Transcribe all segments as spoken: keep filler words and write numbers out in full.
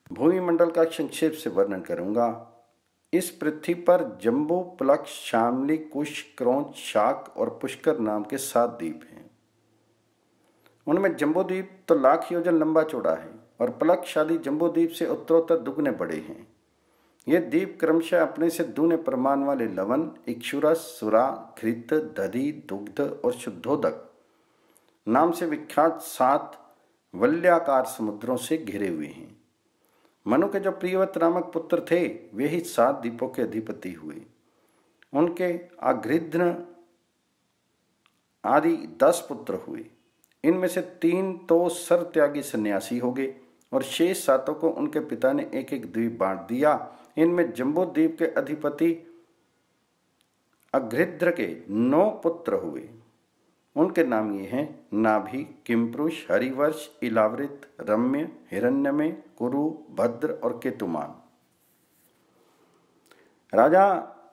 भूमि मंडल का संक्षेप से वर्णन करूंगा। इस पृथ्वी पर जम्बू, प्लक्ष, शामली, कुश, क्रौंच, शाक और पुष्कर नाम के सात द्वीप हैं। उनमें जम्बू द्वीप तो लाख योजन लंबा चौड़ा है और प्लक्ष आदि जम्बू द्वीप से उत्तरोत्तर दुगने बड़े हैं। ये द्वीप क्रमशः अपने से दूने प्रमाण वाले लवण, इक्षुरस, सुरा, घृत, दधि, दुग्ध और शुद्धोदक नाम से विख्यात सात वलयाकार समुद्रों से घिरे हुए हैं। मनु के जो प्रियव्रत नामक पुत्र थे वे ही सात द्वीपों के अधिपति हुए। उनके अघृध्न आदि दस पुत्र हुए। इनमें से तीन तो सर त्यागी सन्यासी हो गए और शेष सातों को उनके पिता ने एक एक द्वीप बांट दिया। इनमें जम्बू द्वीप के अधिपति अघृध्र के नौ पुत्र हुए। उनके नाम ये हैं नाभि, किमपुरुष, हरिवर्ष, इलावृत, रम्य, हिरण्यमय, कुरु, भद्र और केतुमान। राजा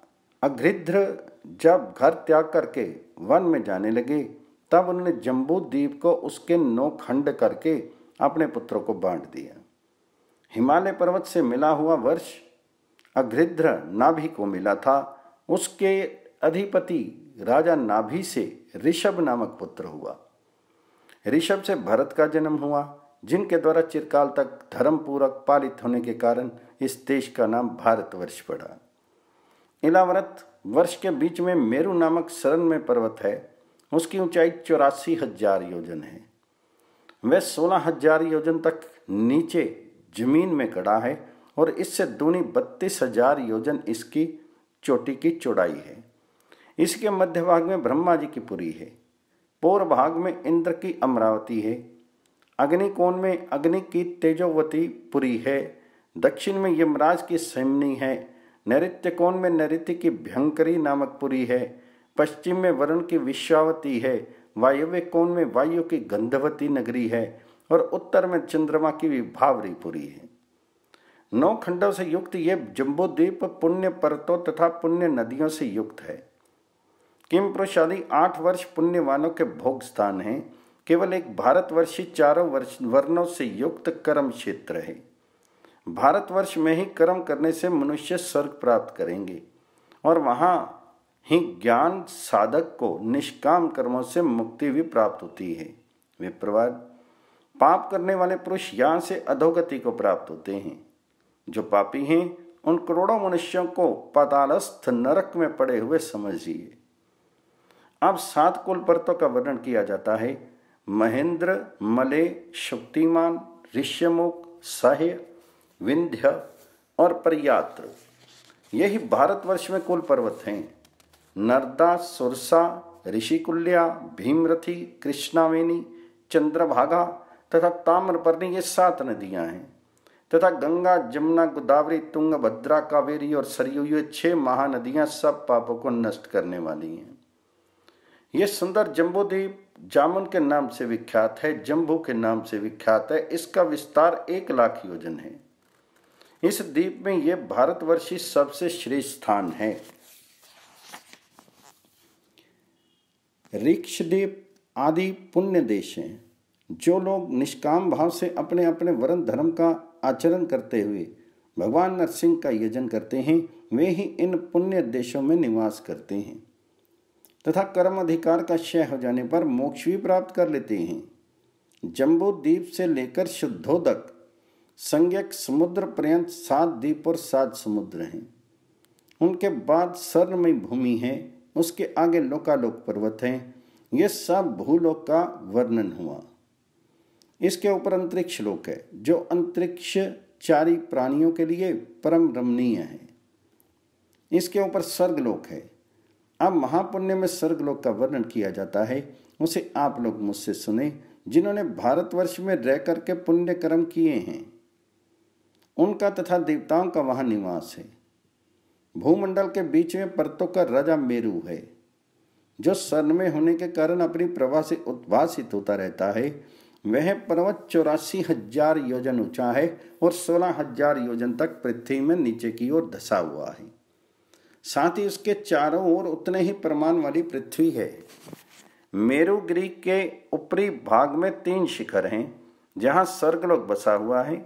अघृध्र जब घर त्याग करके वन में जाने लगे तब उन्होंने जम्बू द्वीप को उसके नौ खंड करके अपने पुत्रों को बांट दिया। हिमालय पर्वत से मिला हुआ वर्ष अघृध्र नाभि को मिला था। उसके अधिपति राजा नाभि से ऋषभ नामक पुत्र हुआ। ऋषभ से भरत का जन्म हुआ, जिनके द्वारा चिरकाल तक धर्म पूर्वक पालित होने के कारण इस देश का नाम भारतवर्ष पड़ा। इलावृत वर्ष के बीच में मेरु नामक शरण में पर्वत है। उसकी ऊंचाई चौरासी हजार योजन है। वह सोलह हजार योजन तक नीचे जमीन में खड़ा है और इससे दूनी बत्तीस हजार योजन इसकी चोटी की चौड़ाई है। इसके मध्य भाग में ब्रह्मा जी की पुरी है। पूर्व भाग में इंद्र की अमरावती है। अग्निकोण में अग्नि की तेजोवती पुरी है। दक्षिण में यमराज की सैमनी है। नैऋत्य कोण में नैऋत्य की भयंकरी नामक पुरी है। पश्चिम में वरुण की विश्वावती है। वायव्य कोण में वायु की गंधवती नगरी है और उत्तर में चंद्रमा की विभावरी पुरी है। नौ खंडों से युक्त ये जम्बू द्वीप पुण्य पर्वतों तथा पुण्य नदियों से युक्त है। किमपुरुष आदि आठ वर्ष पुण्यवानों के भोग स्थान है। केवल एक भारतवर्षी चारों वर्ष वर्णों से युक्त कर्म क्षेत्र है। भारतवर्ष में ही कर्म करने से मनुष्य स्वर्ग प्राप्त करेंगे और वहाँ ही ज्ञान साधक को निष्काम कर्मों से मुक्ति भी प्राप्त होती है। विप्रवाद, पाप करने वाले पुरुष यहाँ से अधोगति को प्राप्त होते हैं। जो पापी हैं उन करोड़ों मनुष्यों को पातालस्थ नरक में पड़े हुए समझिए। अब सात कुल पर्वतों का वर्णन किया जाता है। महेंद्र, मले, शक्तिमान, ऋष्यमुख, सह्य, विंध्य और पर्यात्र, यही भारतवर्ष में कुल पर्वत हैं। नर्दा, सुरसा, ऋषिकुल्या, भीमरथी, कृष्णावेणी, चंद्रभागा तथा ताम्रपर्णी ये सात नदियां हैं तथा गंगा, जमुना, गोदावरी, तुंग, भद्रा, कावेरी और सरयू ये छह महानदियां सब पापों को नष्ट करने वाली हैं। ये सुंदर जम्बू द्वीप जामुन के नाम से विख्यात है, जम्बू के नाम से विख्यात है। इसका विस्तार एक लाख योजन है। इस द्वीप में यह भारतवर्षी सबसे श्रेष्ठ स्थान है। ऋक्षद्वीप आदि पुण्य देश हैं। जो लोग निष्काम भाव से अपने अपने वर्ण धर्म का आचरण करते हुए भगवान नरसिंह का यजन करते हैं वे ही इन पुण्य देशों में निवास करते हैं तथा कर्म अधिकार का क्षय हो जाने पर मोक्ष भी प्राप्त कर लेते हैं। जम्बू द्वीप से लेकर शुद्धोदक संज्ञक समुद्र पर्यंत सात द्वीप और सात समुद्र हैं। उनके बाद स्वर्णमयी भूमि है। उसके आगे लोकालोक पर्वत हैं। ये सब भूलोक का वर्णन हुआ। इसके ऊपर अंतरिक्ष लोक है जो अंतरिक्ष चारी प्राणियों के लिए परम रमणीय है। इसके ऊपर स्वर्गलोक है। अब महापुण्य में स्वर्गलोक का वर्णन किया जाता है। उसे आप लोग मुझसे सुने जिन्होंने भारतवर्ष में रह करके पुण्य कर्म किए हैं। उनका तथा देवताओं का वहां निवास है। भूमंडल के बीच में पर्वतों का राजा मेरु है जो स्वर्ण में होने के कारण अपनी प्रभा से उद्भासित होता रहता है। वह पर्वत चौरासी हजार योजन ऊंचा है और सोलह हजार योजन तक पृथ्वी में नीचे की ओर धसा हुआ है। साथ ही उसके चारों ओर उतने ही प्रमाण वाली पृथ्वी है। मेरुगिरी के ऊपरी भाग में तीन शिखर हैं जहां स्वर्गलोक बसा हुआ है।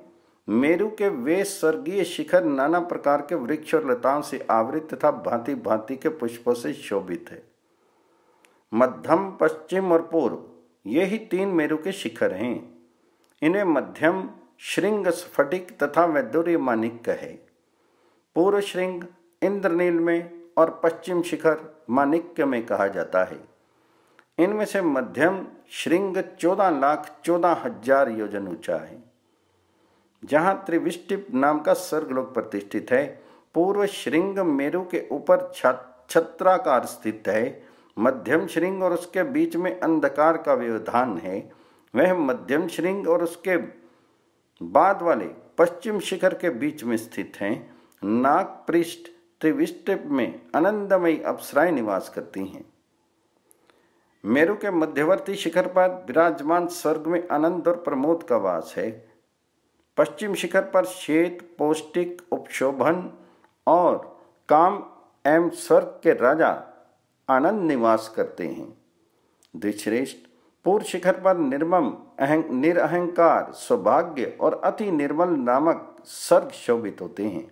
मेरु के वे स्वर्गीय शिखर नाना प्रकार के वृक्ष और लताओं से आवृत तथा भांति भांति के पुष्पों से शोभित है। मध्यम, पश्चिम और पूर्व ये ही तीन मेरु के शिखर हैं। इन्हें मध्यम श्रृंग स्फटिक तथा वैदुर्य माणिक्य है। पूर्व श्रृंग इंद्रनील में और पश्चिम शिखर माणिक्य में कहा जाता है। इनमें से मध्यम श्रृंग चौदह लाख चौदह हजार योजन ऊंचा है। जहाँ त्रिविष्टिप नाम का स्वर्गलोक प्रतिष्ठित है, पूर्व श्रृंग मेरु के ऊपर छत्राकार स्थित है। मध्यम श्रृंग और उसके बीच में अंधकार का व्यवधान है। वह मध्यम श्रृंग और उसके बाद वाले पश्चिम शिखर के बीच में स्थित हैं। नाग पृष्ठ त्रिविष्टिप में आनंदमयी अप्सराएं निवास करती हैं। मेरु के मध्यवर्ती शिखर पर विराजमान स्वर्ग में आनंद और प्रमोद का वास है। पश्चिम शिखर पर श्वेत, पौष्टिक, उपशोभन और काम एवं स्वर्ग के राजा आनंद निवास करते हैं। द्विश्रेष्ठ, पूर्व शिखर पर निर्मम अहं, निरअहंकार, सौभाग्य और अति निर्मल नामक सर्ग शोभित होते हैं।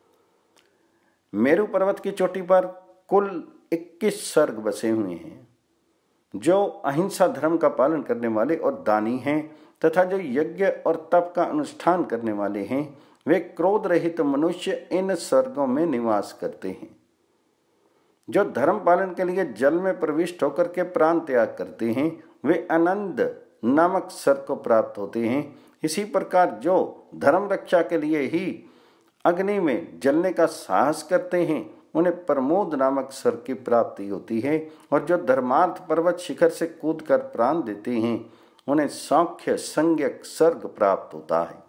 मेरु पर्वत की चोटी पर कुल इक्कीस सर्ग बसे हुए हैं, जो अहिंसा धर्म का पालन करने वाले और दानी हैं तथा जो यज्ञ और तप का अनुष्ठान करने वाले हैं। वे क्रोध रहित मनुष्य इन स्वर्गों में निवास करते हैं। जो धर्म पालन के लिए जल में प्रविष्ट होकर के प्राण त्याग करते हैं, वे आनंद नामक स्वर्ग को प्राप्त होते हैं। इसी प्रकार जो धर्म रक्षा के लिए ही अग्नि में जलने का साहस करते हैं, उन्हें प्रमोद नामक स्वर्ग की प्राप्ति होती है। और जो धर्मार्थ पर्वत शिखर से कूद कर प्राण देते हैं, उन्हें सौख्य संज्ञक स्वर्ग प्राप्त होता है।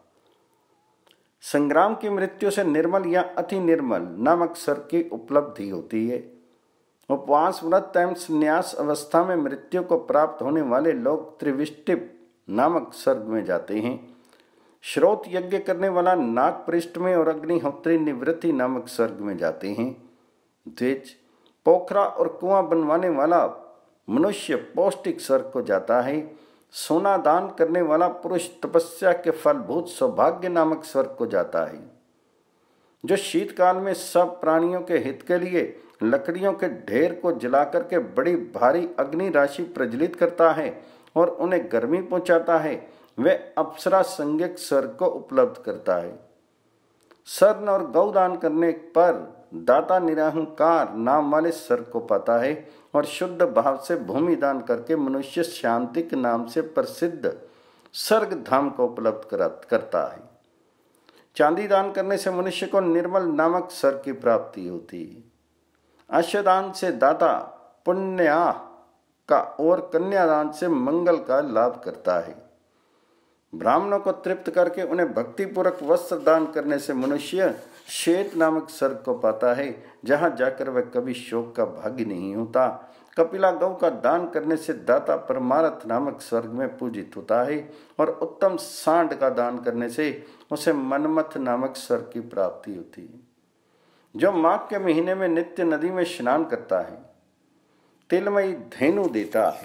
संग्राम की मृत्यु से निर्मल या अति निर्मल नामक स्वर्ग की उपलब्धि होती है। उपवास, व्रत एवं संन्यास अवस्था में मृत्यु को प्राप्त होने वाले लोग त्रिविष्टिप नामक स्वर्ग में जाते हैं। श्रोत यज्ञ करने वाला नाग पृष्ठ में और अग्निहोत्री निवृत्ति नामक स्वर्ग में जाते हैं। द्विज, पोखरा और कुआं बनवाने वाला मनुष्य पौष्टिक स्वर्ग को जाता है। सोना दान करने वाला पुरुष तपस्या के फलभूत सौभाग्य नामक स्वर्ग को जाता है। जो शीतकाल में सब प्राणियों के हित के लिए लकड़ियों के ढेर को जलाकर के बड़ी भारी अग्नि राशि प्रज्वलित करता है और उन्हें गर्मी पहुंचाता है, वह अप्सरा संज्ञक स्वर्ग को उपलब्ध करता है। स्वर्ण और गौदान करने पर दाता निरहंकार नाम वाले स्वर्ग को पाता है और शुद्ध भाव से भूमि दान करके मनुष्य शांतिक नाम से प्रसिद्ध स्वर्ग धाम को उपलब्ध करता है। चांदी दान करने से मनुष्य को निर्मल नामक स्वर्ग की प्राप्ति होती है। अश्वदान से दाता पुण्या का और कन्यादान से मंगल का लाभ करता है। ब्राह्मणों को तृप्त करके उन्हें भक्तिपूर्वक वस्त्र दान करने से मनुष्य श्वेत नामक स्वर्ग को पाता है, जहां जाकर वह कभी शोक का भागी नहीं होता। कपिला गौ का दान करने से दाता परमार्थ नामक स्वर्ग में पूजित होता है और उत्तम सांड का दान करने से उसे मनमथ नामक स्वर्ग की प्राप्ति होती है। जो माघ के महीने में नित्य नदी में स्नान करता है, तिलमयी धेनु देता है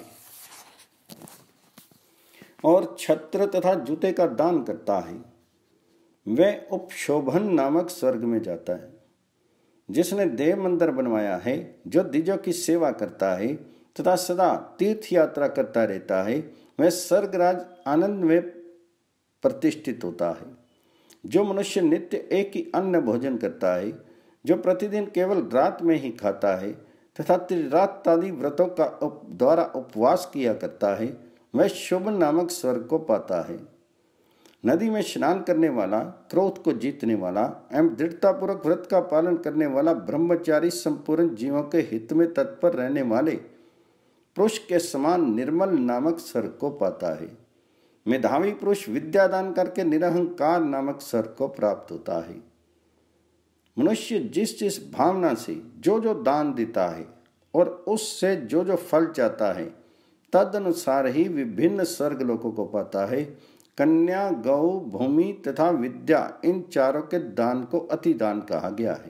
और छत्र तथा जूते का दान करता है, वह उपशोभन नामक स्वर्ग में जाता है। जिसने देव मंदिर बनवाया है, जो द्विजों की सेवा करता है तथा सदा तीर्थ यात्रा करता रहता है, वह स्वर्गराज आनंद में प्रतिष्ठित होता है। जो मनुष्य नित्य एक ही अन्न भोजन करता है, जो प्रतिदिन केवल रात में ही खाता है तथा त्रिरात आदि व्रतों का उप, द्वारा उपवास किया करता है, वह शुभ नामक स्वर्ग को पाता है। नदी में स्नान करने वाला, क्रोध को जीतने वाला एवं दृढ़तापूर्वक व्रत का पालन करने वाला ब्रह्मचारी संपूर्ण जीवों के हित में तत्पर रहने वाले पुरुष के समान निर्मल नामक स्वर्ग को पाता है। मेधावी पुरुष विद्यादान करके निरहंकार नामक स्वर्ग को प्राप्त होता है। मनुष्य जिस जिस भावना से जो जो दान देता है और उससे जो जो फल चाहता है, तद अनुसार ही विभिन्न स्वर्ग लोकों को पाता है। कन्या, गौ, भूमि तथा विद्या, इन चारों के दान को अति दान कहा गया है।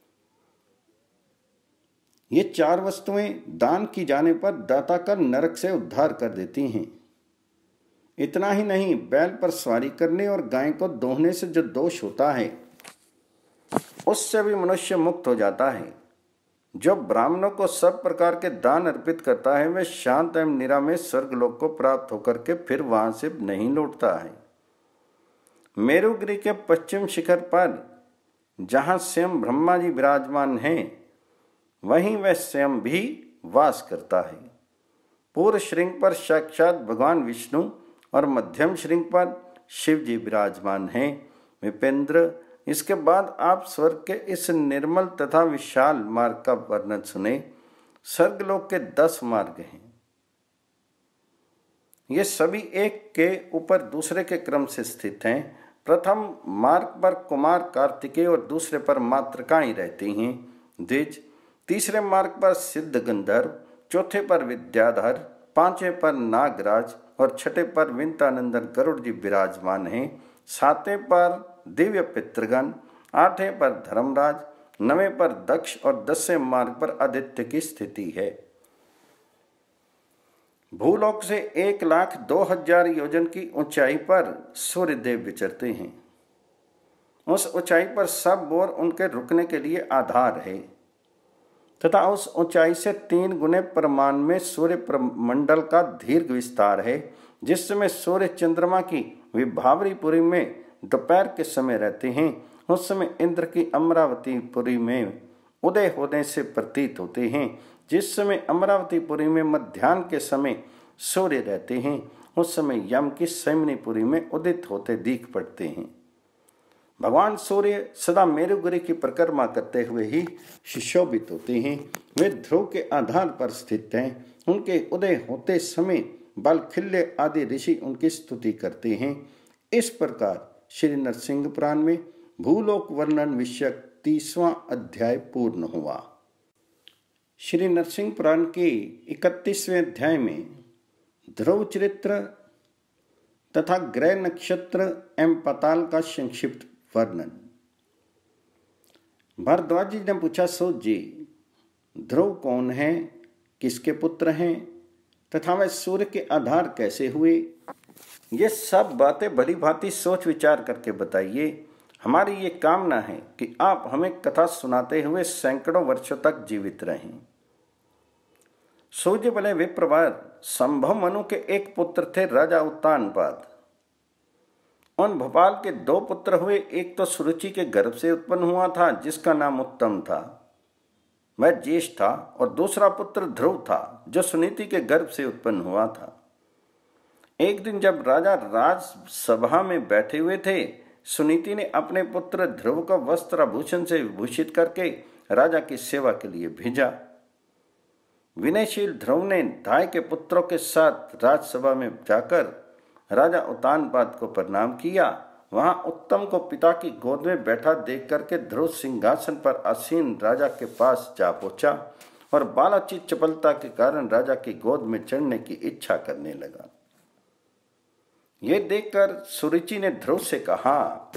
ये चार वस्तुएं दान की जाने पर दाता का नरक से उद्धार कर देती हैं। इतना ही नहीं, बैल पर सवारी करने और गाय को दोहने से जो दोष होता है उससे भी मनुष्य मुक्त हो जाता है। जो ब्राह्मणों को सब प्रकार के दान अर्पित करता है वह शांत एवं निरामय स्वर्गलोक को प्राप्त होकर के फिर वहां से नहीं लौटता है। मेरुगिरी के पश्चिम शिखर पर जहां स्वयं ब्रह्मा जी विराजमान हैं, वहीं वह स्वयं भी वास करता है। पूर्व श्रृंग पर साक्षात भगवान विष्णु और मध्यम श्रृंग पर शिव जी विराजमान हैं। विपेंद्र, इसके बाद आप स्वर्ग के इस निर्मल तथा विशाल मार्ग का वर्णन सुने। स्वर्गलोक के दस मार्ग हैं। ये सभी एक के ऊपर दूसरे के क्रम से स्थित हैं। प्रथम मार्ग पर कुमार कार्तिकेय और दूसरे पर मातृकाएं रहती हैं, द्विज। तीसरे मार्ग पर सिद्ध गंधर्व, चौथे पर विद्याधर, पांचवें पर नागराज और छठे पर विंतानंदन गरुड़ जी विराजमान हैं। सातवें पर दिव्य पितृगण, आठवें पर धर्मराज, नवें पर दक्ष और दसवें मार्ग पर आदित्य की स्थिति है। भूलोक से एक लाख दो हजार योजन की ऊंचाई पर सूर्यदेव विचरते हैं। उस ऊंचाई पर सब ओर उनके रुकने के लिए आधार है तथा उस ऊंचाई से तीन गुने प्रमाण में सूर्य मंडल का दीर्घ विस्तार है, जिसमें सूर्य चंद्रमा की विभावरीपुरी में दोपहर के समय रहते हैं। उस समय इंद्र की अमरावतीपुरी में उदय होने से प्रतीत होते हैं। जिस समय अमरावतीपुरी में मध्याह्न के समय सूर्य रहते हैं, उस समय यम की सैमनीपुरी में उदित होते दिख पड़ते हैं। भगवान सूर्य सदा मेरुगिरी की परिक्रमा करते हुए ही सुशोभित होते हैं। वे ध्रुव के आधार पर स्थित हैं। उनके उदय होते समय बालखिल्य आदि ऋषि उनकी स्तुति करते हैं। इस प्रकार श्री नरसिंह पुराण में भूलोक वर्णन विषयक तीसवां अध्याय पूर्ण हुआ। श्री नरसिंह पुराण के इकतीसवें अध्याय में ध्रुव चरित्र तथा ग्रह नक्षत्र एवं पाताल का संक्षिप्त वर्णन। भारद्वाज जी ने पूछा, सूत जी, ध्रुव कौन है, किसके पुत्र हैं तथा वह सूर्य के आधार कैसे हुए? ये सब बातें भली भांति सोच विचार करके बताइए। हमारी ये कामना है कि आप हमें कथा सुनाते हुए सैकड़ों वर्षों तक जीवित रहें। सूर्य बने विप्रवर संभव मनु के एक पुत्र थे, राजा उत्तानपाद। उन भोपाल के दो पुत्र हुए। एक तो सुरुचि के गर्भ से उत्पन्न हुआ था, जिसका नाम उत्तम था, वह ज्येष्ठ था, और दूसरा पुत्र ध्रुव था, जो सुनीति के गर्भ से उत्पन्न हुआ था। एक दिन जब राजा राजसभा में बैठे हुए थे, सुनीति ने अपने पुत्र ध्रुव को वस्त्राभूषण से विभूषित करके राजा की सेवा के लिए भेजा। विनयशील ध्रुव ने धाय के पुत्रों के साथ राजसभा में जाकर राजा उत्तानपाद को प्रणाम किया। वहां उत्तम को पिता की गोद में बैठा देख करके ध्रुव सिंहासन पर आसीन राजा के पास जा पहुंचा और बालाचित चपलता के कारण राजा की गोद में चढ़ने की इच्छा करने लगा। यह देखकर सुरुचि ने ध्रुव से कहा,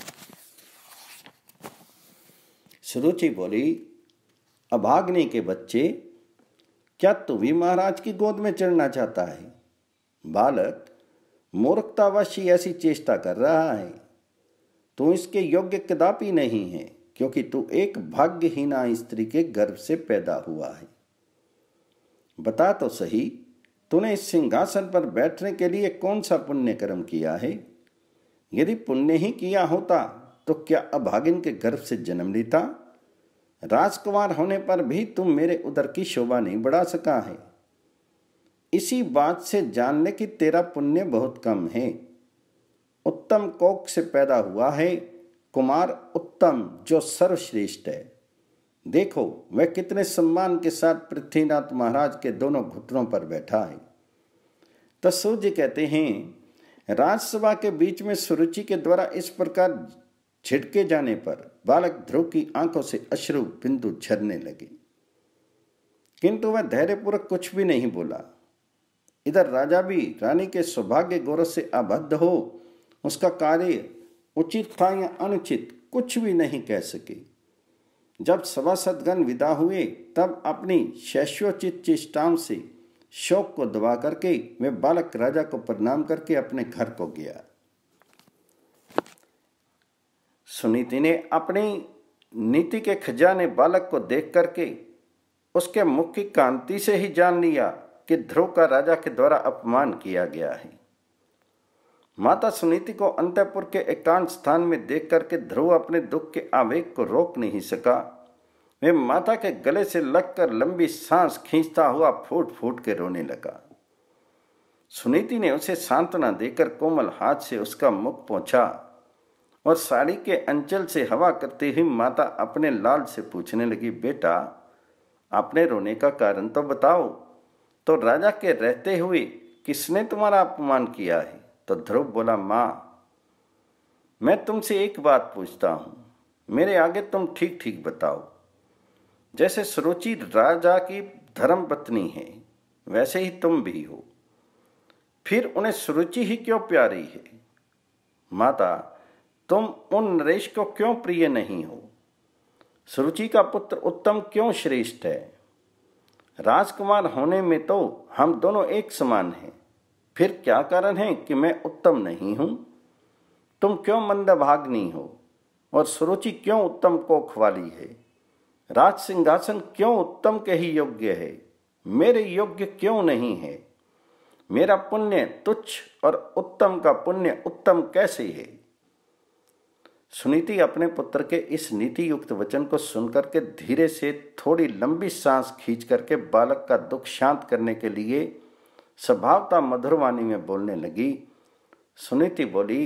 सुरुचि बोली, अभाग्नि के बच्चे, क्या तू भी महाराज की गोद में चढ़ना चाहता है? बालक, मूर्खतावश ही ऐसी चेष्टा कर रहा है। तू इसके योग्य कदापि नहीं है, क्योंकि तू एक भाग्यहीना स्त्री के गर्भ से पैदा हुआ है। बता तो सही, तूने इस सिंहासन पर बैठने के लिए कौन सा पुण्य कर्म किया है? यदि पुण्य ही किया होता तो क्या अभागिन के गर्भ से जन्म लेता? राजकुमार होने पर भी तुम मेरे उदर की शोभा नहीं बढ़ा सका है। इसी बात से जान ले कि तेरा पुण्य बहुत कम है। उत्तम कोख से पैदा हुआ है, कुमार उत्तम, जो सर्वश्रेष्ठ है। देखो वह कितने सम्मान के साथ पृथ्वीनाथ महाराज के दोनों घुटनों पर बैठा है। तो सूर्य कहते हैं, राजसभा के बीच में सुरुचि के द्वारा इस प्रकार छिड़के जाने पर बालक ध्रुव की आंखों से अश्रु बिंदु झरने लगे, किंतु वह धैर्यपूर्वक कुछ भी नहीं बोला। इधर राजा भी रानी के सौभाग्य गौरव से आबद्ध हो उसका कार्य उचित था या अनुचित कुछ भी नहीं कह सके। जब सभासदगण विदा हुए तब अपनी शैश्वचित चेष्टाओं से शोक को दबा करके वे बालक राजा को प्रणाम करके अपने घर को गया। सुनीति ने अपनी नीति के खजाने बालक को देख करके उसके मुख की कांति से ही जान लिया कि ध्रुव का राजा के द्वारा अपमान किया गया है। माता सुनीति को अंतःपुर के एकांत स्थान में देख करके ध्रुव अपने दुख के आवेग को रोक नहीं सका। वे माता के गले से लगकर लंबी सांस खींचता हुआ फूट फूट के रोने लगा। सुनीति ने उसे सांत्वना देकर कोमल हाथ से उसका मुख पोंछा और साड़ी के अंचल से हवा करती हुई माता अपने लाल से पूछने लगी, बेटा आपने रोने का कारण तो बताओ। तो राजा के रहते हुए किसने तुम्हारा अपमान किया है? तो ध्रुव बोला, माँ मैं तुमसे एक बात पूछता हूँ, मेरे आगे तुम ठीक ठीक बताओ। जैसे सुरुचि राजा की धर्म पत्नी है वैसे ही तुम भी हो, फिर उन्हें सुरुचि ही क्यों प्यारी है? माता तुम उन नरेश को क्यों प्रिय नहीं हो? सुरुचि का पुत्र उत्तम क्यों श्रेष्ठ है? राजकुमार होने में तो हम दोनों एक समान हैं, फिर क्या कारण है कि मैं उत्तम नहीं हूं? तुम क्यों मंदभाग्नी हो और सुरुचि क्यों उत्तम कोख वाली है? राज सिंहासन क्यों उत्तम के ही योग्य है, मेरे योग्य क्यों नहीं है? मेरा पुण्य तुच्छ और उत्तम का पुण्य उत्तम कैसे है? सुनीति अपने पुत्र के इस नीति युक्त वचन को सुनकर के धीरे से थोड़ी लंबी सांस खींच करके बालक का दुख शांत करने के लिए स्वभावता मधुरवाणी में बोलने लगी। सुनीति बोली,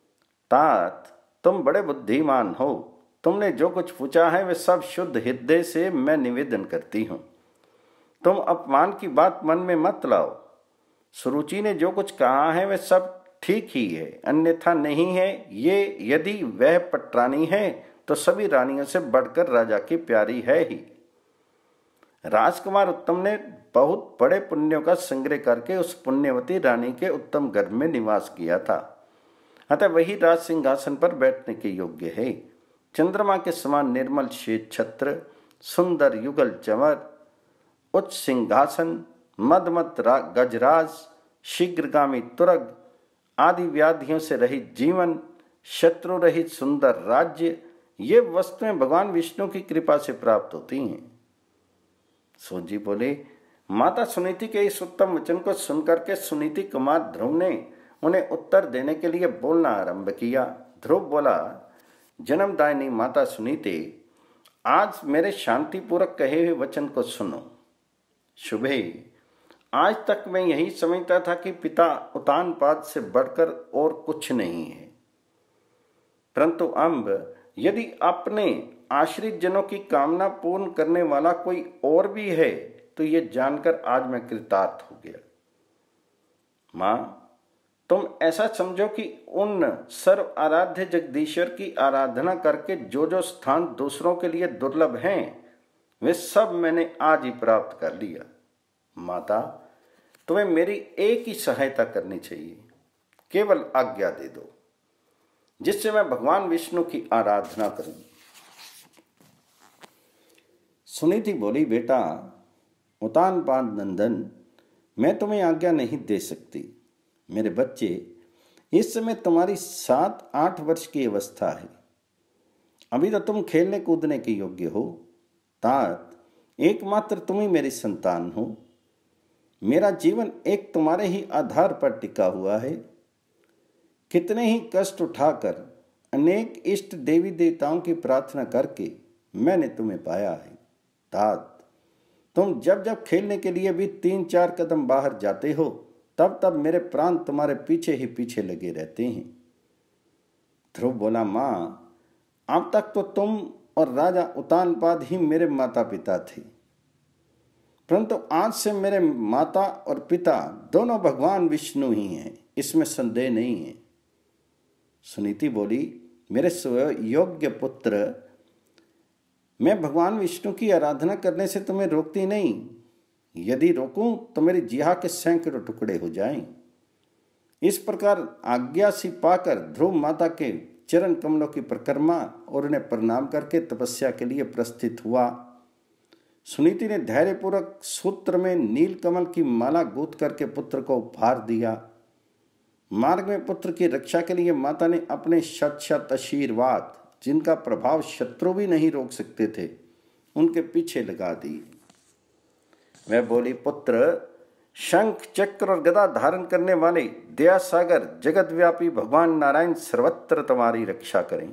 तात तुम बड़े बुद्धिमान हो, तुमने जो कुछ पूछा है वे सब शुद्ध हृदय से मैं निवेदन करती हूँ। तुम अपमान की बात मन में मत लाओ। सुरुचि ने जो कुछ कहा है वे सब ठीक ही है, अन्यथा नहीं है। ये यदि वह पटरानी है तो सभी रानियों से बढ़कर राजा की प्यारी है ही। राजकुमार उत्तम ने बहुत बड़े पुण्यों का संग्रह करके उस पुण्यवती रानी के उत्तम गर्भ में निवास किया था, अतः वही राज सिंहासन पर बैठने के योग्य है। चंद्रमा के समान निर्मल श्वेत छत्र, सुंदर युगल चंवर, उच्च सिंहासन, मदमत गजराज, शीघ्रगामी तुरग, आदि व्याधियों से रहित जीवन, शत्रु रहित सुंदर राज्य, ये वस्तुएं भगवान विष्णु की कृपा से प्राप्त होती हैं। सोजी बोले, माता सुनीति के इस उत्तम वचन को सुनकर के सुनीति कुमार ध्रुव ने उन्हें उत्तर देने के लिए बोलना आरंभ किया। ध्रुव बोला, जन्मदायिनी माता सुनीति, आज मेरे शांतिपूर्वक कहे हुए वचन को सुनो। शुभे, आज तक मैं यही समझता था कि पिता उतानपाद से बढ़कर और कुछ नहीं है, परंतु अब यदि अपने आश्रित जनों की कामना पूर्ण करने वाला कोई और भी है तो ये जानकर आज मैं कृतार्थ हो गया। मां, तुम ऐसा समझो कि उन सर्व आराध्य जगदीश्वर की आराधना करके जो जो स्थान दूसरों के लिए दुर्लभ हैं वे सब मैंने आज ही प्राप्त कर लिया। माता, तुम्हें मेरी एक ही सहायता करनी चाहिए, केवल आज्ञा दे दो जिससे मैं भगवान विष्णु की आराधना करूं। सुनीति बोली, बेटा उतानपाद नंदन, मैं तुम्हें आज्ञा नहीं दे सकती। मेरे बच्चे, इस समय तुम्हारी सात आठ वर्ष की अवस्था है, अभी तो तुम खेलने कूदने के योग्य हो। तात, एकमात्र तुम ही मेरी संतान हो। मेरा जीवन एक तुम्हारे ही आधार पर टिका हुआ है। कितने ही कष्ट उठाकर अनेक इष्ट देवी देवताओं की प्रार्थना करके मैंने तुम्हें पाया है। तात, तुम जब जब खेलने के लिए भी तीन चार कदम बाहर जाते हो तब तब मेरे प्राण तुम्हारे पीछे ही पीछे लगे रहते हैं। ध्रुव बोला, माँ, अब तक तो तुम और राजा उतानपाद ही मेरे माता पिता थे, परंतु आज से मेरे माता और पिता दोनों भगवान विष्णु ही हैं, इसमें संदेह नहीं है। सुनीति बोली, मेरे सुयोग्य पुत्र, मैं भगवान विष्णु की आराधना करने से तुम्हें रोकती नहीं। यदि रोकूं तो मेरी जिहा के सैकड़ों टुकड़े हो जाएं। इस प्रकार आज्ञा सी पाकर ध्रुव माता के चरण कमलों की परिक्रमा और उन्हें प्रणाम करके तपस्या के लिए प्रस्थित हुआ। सुनीति ने धैर्यपूर्वक सूत्र में नीलकमल की माला गूंथ करके पुत्र को उपहार दिया। मार्ग में पुत्र की रक्षा के लिए माता ने अपने शत शत आशीर्वाद, जिनका प्रभाव शत्रु भी नहीं रोक सकते थे, उनके पीछे लगा दी। वह बोली, पुत्र, शंख चक्र और गदा धारण करने वाले दया सागर जगत व्यापी भगवान नारायण सर्वत्र तुम्हारी रक्षा करें।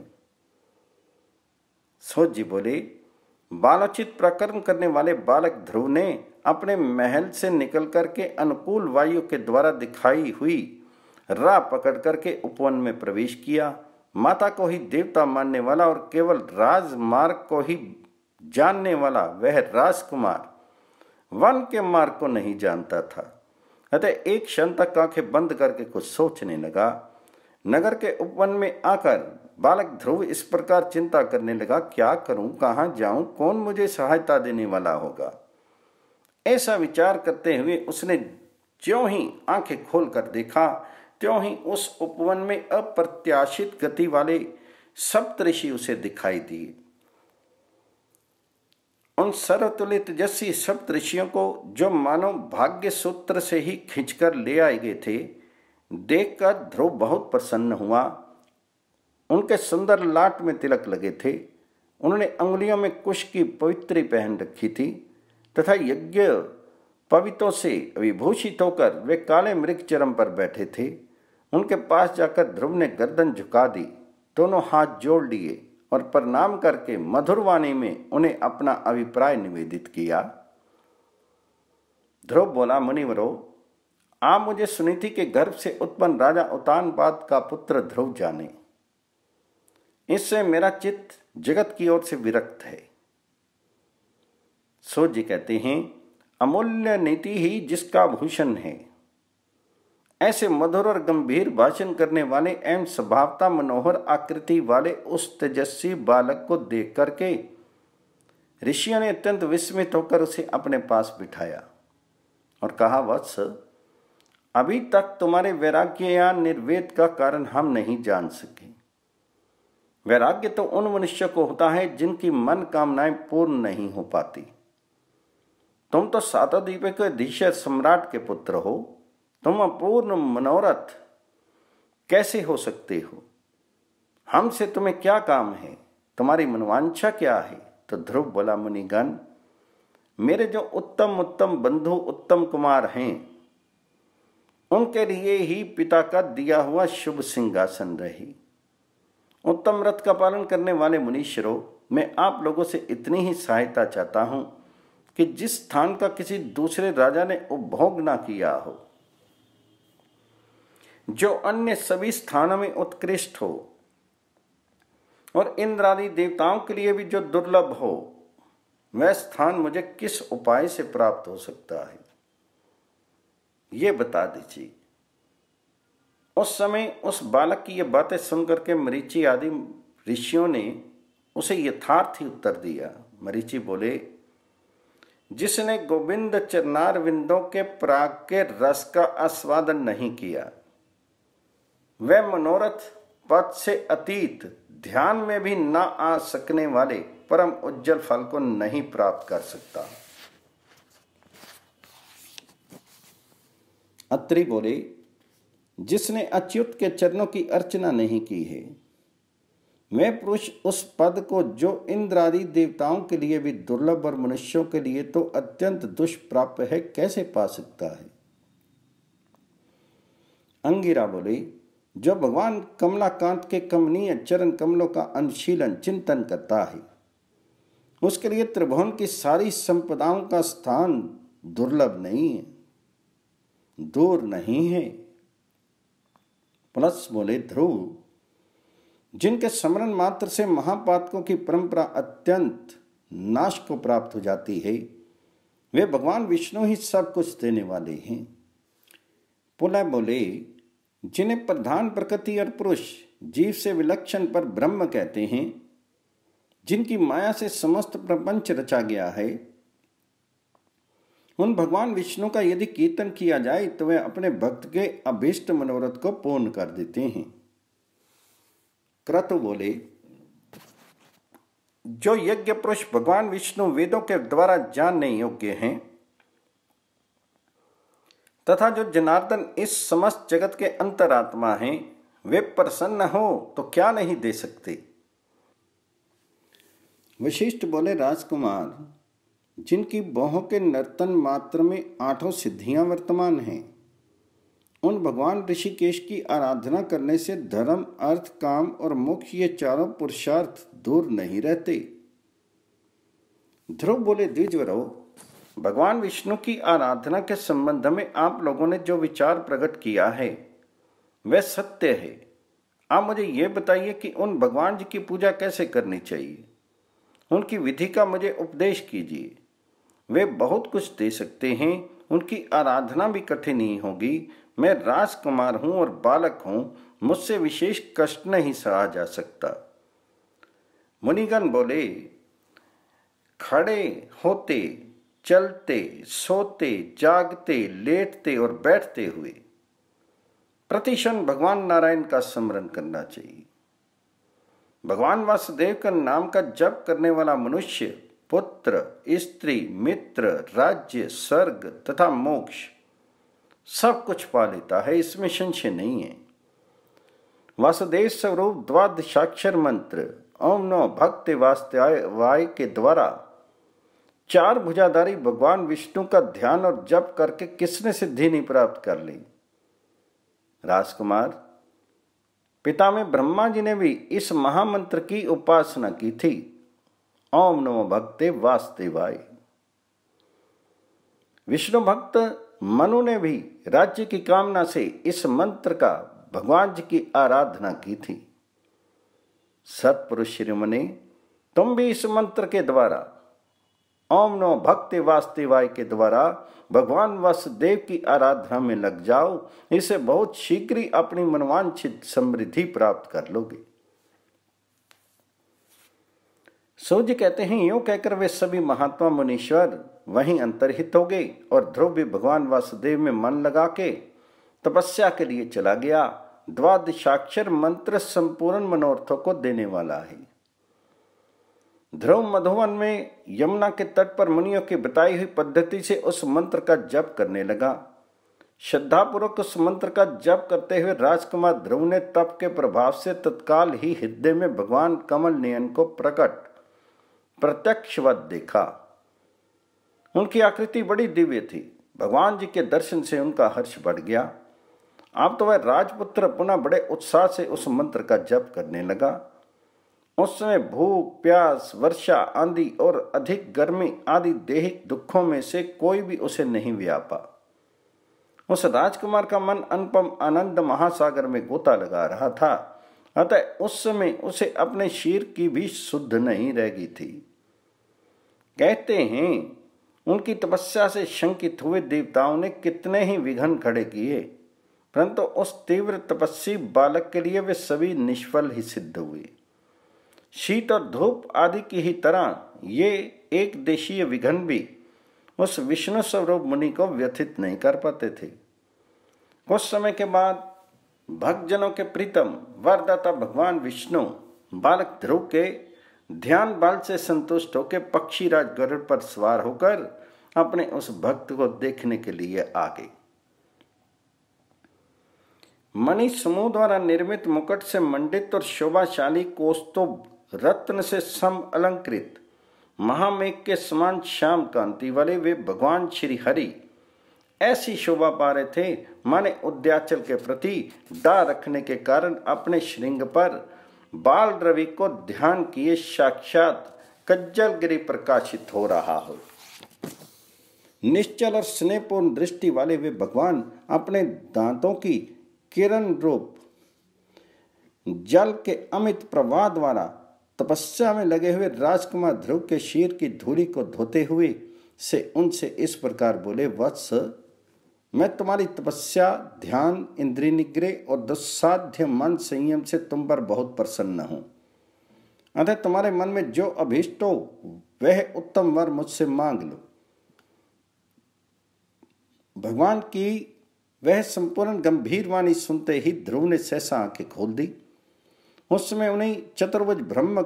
सूत जी बोले, बालोचित प्रकर्म करने वाले बालक ध्रुव ने अपने महल से निकल करके अनुकूल वायु के द्वारा दिखाई हुई राह पकड़ करके उपवन में प्रवेश किया। माता को ही देवता मानने वाला और केवल राजमार्ग को ही जानने वाला वह राजकुमार वन के मार्ग को नहीं जानता था। अतः एक क्षण तक आंखें बंद करके कुछ सोचने लगा। नगर के उपवन में आकर बालक ध्रुव इस प्रकार चिंता करने लगा, क्या करूं, कहां जाऊं, कौन मुझे सहायता देने वाला होगा। ऐसा विचार करते हुए उसने ज्यों ही आंखें खोलकर देखा, त्यों ही उस उपवन में अप्रत्याशित गति वाले सप्तऋषि उसे दिखाई दिए। उन सर्वतुल्य तेजस्वी सप्तऋषियों को, जो मानो भाग्य सूत्र से ही खींचकर ले आए गए थे, देखकर ध्रुव बहुत प्रसन्न हुआ। उनके सुंदर लाट में तिलक लगे थे। उन्होंने अंगुलियों में कुश की पवित्री पहन रखी थी तथा यज्ञ पवित्रों से विभूषित होकर वे काले मृग चरम पर बैठे थे। उनके पास जाकर ध्रुव ने गर्दन झुका दी, दोनों हाथ जोड़ लिए और प्रणाम करके मधुर वाणी में उन्हें अपना अभिप्राय निवेदित किया। ध्रुव बोला, मुनिवरों, आप मुझे सुनीति के गर्भ से उत्पन्न राजा उतानपाद का पुत्र ध्रुव जाने। इससे मेरा चित्त जगत की ओर से विरक्त है। सूत जी कहते हैं, अमूल्य नीति ही जिसका भूषण है। ऐसे मधुर और गंभीर भाषण करने वाले एवं स्वभावता मनोहर आकृति वाले उस तेजस्वी बालक को देख करके ऋषियों ने अत्यंत विस्मित होकर उसे अपने पास बिठाया और कहा, वत्स, अभी तक तुम्हारे वैराग्य या निर्वेद का कारण हम नहीं जान सके। वैराग्य तो उन मनुष्य को होता है जिनकी मन कामनाएं पूर्ण नहीं हो पाती। तुम तो सातों द्वीपों के अधीश्वर सम्राट के पुत्र हो, तुम अपूर्ण मनोरथ कैसे हो सकते हो? हमसे तुम्हें क्या काम है? तुम्हारी मनवांछा क्या है? तो ध्रुव बोला, मुनिगण, मेरे जो उत्तम उत्तम बंधु उत्तम कुमार हैं, उनके लिए ही पिता का दिया हुआ शुभ सिंहासन रही। उत्तम व्रत का पालन करने वाले मुनीश्वरों, मैं आप लोगों से इतनी ही सहायता चाहता हूं कि जिस स्थान का किसी दूसरे राजा ने उपभोग ना किया हो, जो अन्य सभी स्थानों में उत्कृष्ट हो और इंद्र आदि देवताओं के लिए भी जो दुर्लभ हो, वह स्थान मुझे किस उपाय से प्राप्त हो सकता है, ये बता दीजिए। उस समय उस बालक की ये बातें सुनकर के मरीचि आदि ऋषियों ने उसे यथार्थ ही उत्तर दिया। मरीचि बोले, जिसने गोविंद चरणार विंदों के प्राग के रस का आस्वादन नहीं किया, वह मनोरथ पद से अतीत ध्यान में भी न आ सकने वाले परम उज्जवल फल को नहीं प्राप्त कर सकता। अत्रि बोले, जिसने अच्युत के चरणों की अर्चना नहीं की है, मैं पुरुष उस पद को जो इंद्र आदि देवताओं के लिए भी दुर्लभ और मनुष्यों के लिए तो अत्यंत दुष्प्राप्य है, कैसे पा सकता है? अंगिरा बोले, जो भगवान कमलाकांत के कमनीय चरण कमलों का अनुशीलन चिंतन करता है, उसके लिए त्रिभुवन की सारी संपदाओं का स्थान दुर्लभ नहीं है, दूर नहीं है। प्लस बोले, ध्रुव, जिनके स्मरण मात्र से महापातकों की परंपरा अत्यंत नाश को प्राप्त हो जाती है, वे भगवान विष्णु ही सब कुछ देने वाले हैं। पुनः बोले, जिन्हें प्रधान प्रकृति और पुरुष जीव से विलक्षण पर ब्रह्म कहते हैं, जिनकी माया से समस्त प्रपंच रचा गया है, उन भगवान विष्णु का यदि कीर्तन किया जाए तो वे अपने भक्त के अभीष्ट मनोरथ को पूर्ण कर देते हैं। क्रतु बोले, जो यज्ञ पुरुष भगवान विष्णु वेदों के द्वारा जानने योग्य हैं तथा जो जनार्दन इस समस्त जगत के अंतरात्मा हैं, वे प्रसन्न हो तो क्या नहीं दे सकते। वशिष्ठ बोले, राजकुमार, जिनकी बाहों के नर्तन मात्र में आठों सिद्धियां वर्तमान हैं, उन भगवान ऋषिकेश की आराधना करने से धर्म, अर्थ, काम और मोक्ष ये चारों पुरुषार्थ दूर नहीं रहते। ध्रुव बोले, द्विजवरो, भगवान विष्णु की आराधना के संबंध में आप लोगों ने जो विचार प्रकट किया है वह सत्य है। आप मुझे यह बताइए कि उन भगवान जी की पूजा कैसे करनी चाहिए। उनकी विधि का मुझे उपदेश कीजिए। वे बहुत कुछ दे सकते हैं, उनकी आराधना भी कठिन नहीं होगी। मैं राजकुमार हूं और बालक हूं, मुझसे विशेष कष्ट नहीं सहा जा सकता। मुनिगण बोले, खड़े होते, चलते, सोते, जागते, लेटते और बैठते हुए प्रतिक्षण भगवान नारायण का स्मरण करना चाहिए। भगवान वासुदेव का नाम का जप करने वाला मनुष्य पुत्र, स्त्री, मित्र, राज्य, स्वर्ग तथा मोक्ष सब कुछ पा लेता है, इसमें संशय नहीं है। वासुदेव स्वरूप द्वादशाक्षर मंत्र ओम नमो भगवते वासुदेवाय के द्वारा चार भुजाधारी भगवान विष्णु का ध्यान और जप करके किसने सिद्धि नहीं प्राप्त कर ली। राजकुमार, पिता में ब्रह्मा जी ने भी इस महामंत्र की उपासना की थी, ओम नमो भगवते वासुदेवाय। विष्णु भक्त मनु ने भी राज्य की कामना से इस मंत्र का भगवान जी की आराधना की थी। सत्पुरुष शिरोमणि, तुम भी इस मंत्र के द्वारा ओम नमो भगवते वासुदेवाय के द्वारा भगवान वासुदेव की आराधना में लग जाओ। इसे बहुत शीघ्र ही अपनी मनवांछित समृद्धि प्राप्त कर लोगे। सूर्य कहते हैं, यूं कहकर वे सभी महात्मा मुनीश्वर वहीं अंतर्हित हो गए और ध्रुव भी भगवान वासुदेव में मन लगा के तपस्या के लिए चला गया। द्वादशाक्षर मंत्र संपूर्ण मनोरथों को देने वाला है। ध्रुव मधुवन में यमुना के तट पर मुनियों की बताई हुई पद्धति से उस मंत्र का जप करने लगा। श्रद्धापूर्वक उस मंत्र का जप करते हुए राजकुमार ध्रुव ने तप के प्रभाव से तत्काल ही हृदय में भगवान कमल नयन को प्रकट प्रत्यक्षवत देखा। उनकी आकृति बड़ी दिव्य थी। भगवान जी के दर्शन से उनका हर्ष बढ़ गया। अब तो वह राजपुत्र पुनः बड़े उत्साह से उस मंत्र का जप करने लगा। उस समय भूख, प्यास, वर्षा, आंधी और अधिक गर्मी आदि दैहिक दुखों में से कोई भी उसे नहीं व्यापा। उस राजकुमार का मन अनुपम आनंद महासागर में गोता लगा रहा था। अतः उस समय उसे अपने शीर की भी शुद्ध नहीं रह गई थी। कहते हैं, उनकी तपस्या से शंकित हुए देवताओं ने कितने ही विघ्न खड़े किए, परंतु उस तीव्र तपस्वी बालक के लिए वे सभी निष्फल ही सिद्ध हुए। शीत और धूप आदि की ही तरह ये एक देशीय विघ्न भी उस विष्णु स्वरूप मुनि को व्यथित नहीं कर पाते थे। कुछ समय के बाद भक्तजनों के प्रीतम वरदाता भगवान विष्णु बालक ध्रुव के ध्यान बल से संतुष्ट होकर पक्षीराज गरुड़ पर सवार होकर अपने उस भक्त को देखने के लिए आ गए। मणि समूह द्वारा निर्मित मुकुट से मंडित और शोभाशाली कौस्तुभ रत्न से सम अलंकृत महामेघ के समान श्याम कांति वाले वे भगवान श्री हरि ऐसी शोभा पा रहे थे माने उद्याचल के प्रति डाह रखने के कारण अपने श्रृंग पर बाल रवि को ध्यान किए साक्षात कज्जलगिरी प्रकाशित हो रहा हो। निश्चल और स्नेहपूर्ण दृष्टि वाले वे भगवान अपने दांतों की किरण रूप जल के अमित प्रवाह द्वारा तपस्या में लगे हुए राजकुमार ध्रुव के शीर की धूली को धोते हुए से उनसे इस प्रकार बोले, वत्स, मैं तुम्हारी तपस्या, ध्यान, इंद्रिय निग्रह और दुस्साध्य मन संयम से तुम पर बहुत प्रसन्न हूं। अतः तुम्हारे मन में जो अभीष्ट हो वह उत्तम वर मुझसे मांग लो। भगवान की वह संपूर्ण गंभीर वाणी सुनते ही ध्रुव ने सहसा आंखें खोल दी। उस समय उन्हें चतुर्भुज ब्रह्म को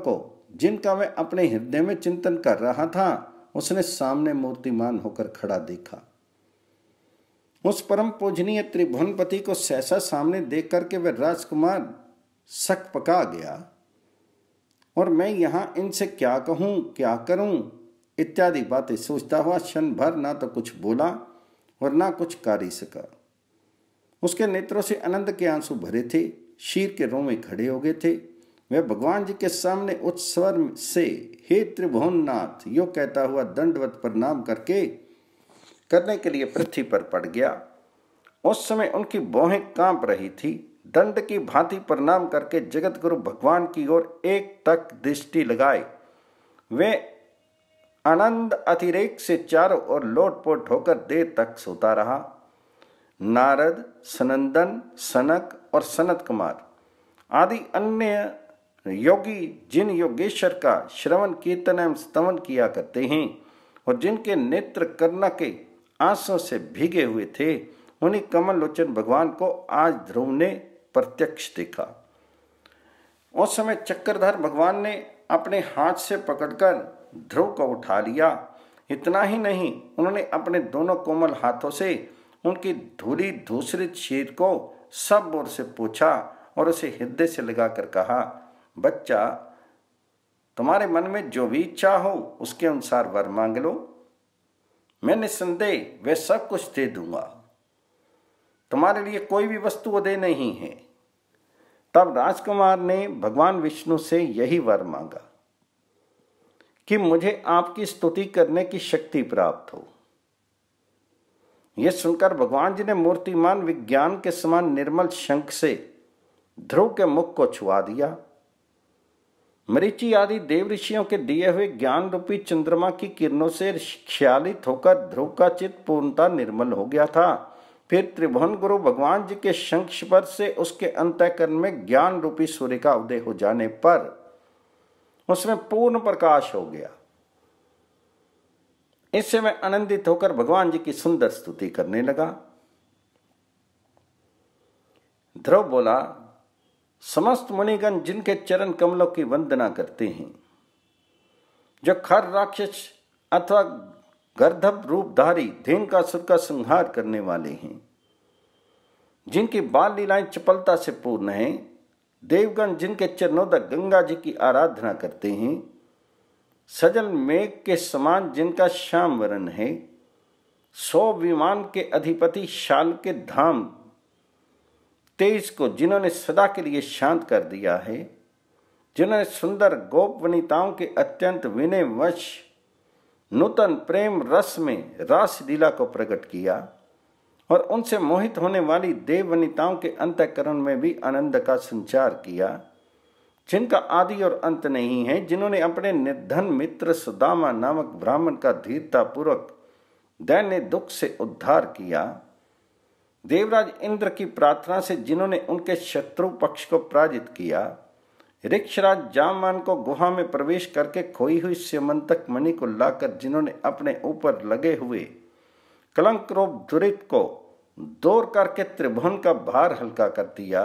जिनका वह अपने हृदय में चिंतन कर रहा था उसने सामने मूर्तिमान होकर खड़ा देखा। उस परम पूजनीय त्रिभुवनपति को सहसा सामने देख करके वह राजकुमार सक पका गया और मैं यहाँ इनसे क्या कहूँ, क्या करूँ इत्यादि बातें सोचता हुआ क्षण भर ना तो कुछ बोला और ना कुछ कर ही सका। उसके नेत्रों से आनंद के आंसू भरे थे, शीर के रोंवे खड़े हो गए थे। वह भगवान जी के सामने उच्च स्वर से हे त्रिभुवननाथ यो कहता हुआ दंडवत प्रणाम करके करने के लिए पृथ्वी पर पड़ गया। उस समय उनकी भौहें कांप रही थी। दंड की भांति प्रणाम करके जगत गुरु भगवान की ओर एक तक दृष्टि लगाए वे आनंद अतिरेक से चारों ओर लोटपोट होकर देर तक सोता रहा। नारद, सनंदन, सनक और सनत कुमार आदि अन्य योगी जिन योगेश्वर का श्रवण कीर्तन एवं स्तवन किया करते हैं और जिनके नेत्र करुणा के आंसू से भीगे हुए थे, उन्हीं कमल लोचन भगवान को आज ध्रुव ने प्रत्यक्ष देखा। उस समय चक्रधर भगवान ने अपने हाथ से पकड़कर ध्रुव को उठा लिया। इतना ही नहीं, उन्होंने अपने दोनों कोमल हाथों से उनकी धूली धूसरित शीर को सब ओर से पूछा और उसे हृदय से लगाकर कहा, बच्चा तुम्हारे मन में जो भी इच्छा हो उसके अनुसार वर मांग लो, मैं निसंदेह वह सब कुछ दे दूंगा, तुम्हारे लिए कोई भी वस्तु अदे नहीं है। तब राजकुमार ने भगवान विष्णु से यही वर मांगा कि मुझे आपकी स्तुति करने की शक्ति प्राप्त हो। यह सुनकर भगवान जी ने मूर्तिमान विज्ञान के समान निर्मल शंख से ध्रुव के मुख को छुआ दिया। मरीचि आदि देव ऋषियों के दिए हुए ज्ञान रूपी चंद्रमा की किरणों से ख्यालित होकर ध्रुव का चित्त पूर्णता निर्मल हो गया था। फिर त्रिभुवन गुरु भगवान जी के शंख स्पर्श से उसके अंतःकरण में ज्ञान रूपी सूर्य का उदय हो जाने पर उसमें पूर्ण प्रकाश हो गया। इससे मैं आनंदित होकर भगवान जी की सुंदर स्तुति करने लगा। ध्रुव बोला, समस्त मुनिगण जिनके चरण कमलों की वंदना करते हैं, जो खर राक्षस अथवा गर्दभ रूपधारी धेनुकासुर का संहार करने वाले हैं, जिनकी बाल लीलाएं चपलता से पूर्ण हैं, देवगण जिनके चरणोदक गंगा जी की आराधना करते हैं, सजल मेघ के समान जिनका श्याम वरण है, सौ विमान के अधिपति शाल के धाम तेज को जिन्होंने सदा के लिए शांत कर दिया है, जिन्होंने सुंदर गोप वनिताओं के अत्यंत विनयवश नूतन प्रेम रस में रास लीला को प्रकट किया और उनसे मोहित होने वाली देव वनिताओं के अंतःकरण में भी आनंद का संचार किया, जिनका आदि और अंत नहीं है, जिन्होंने अपने निर्धन मित्र सुदामा नामक ब्राह्मण का धीरता पूर्वक दैन्य दुख से उद्धार किया, देवराज इंद्र की प्रार्थना से जिन्होंने उनके शत्रु पक्ष को पराजित किया, ऋक्षराज जामवान को गुहा में प्रवेश करके खोई हुई स्यमंतक मणि को लाकर जिन्होंने अपने ऊपर लगे हुए कलंक रूप दुरित को दूर करके त्रिभुवन का भार हल्का कर दिया,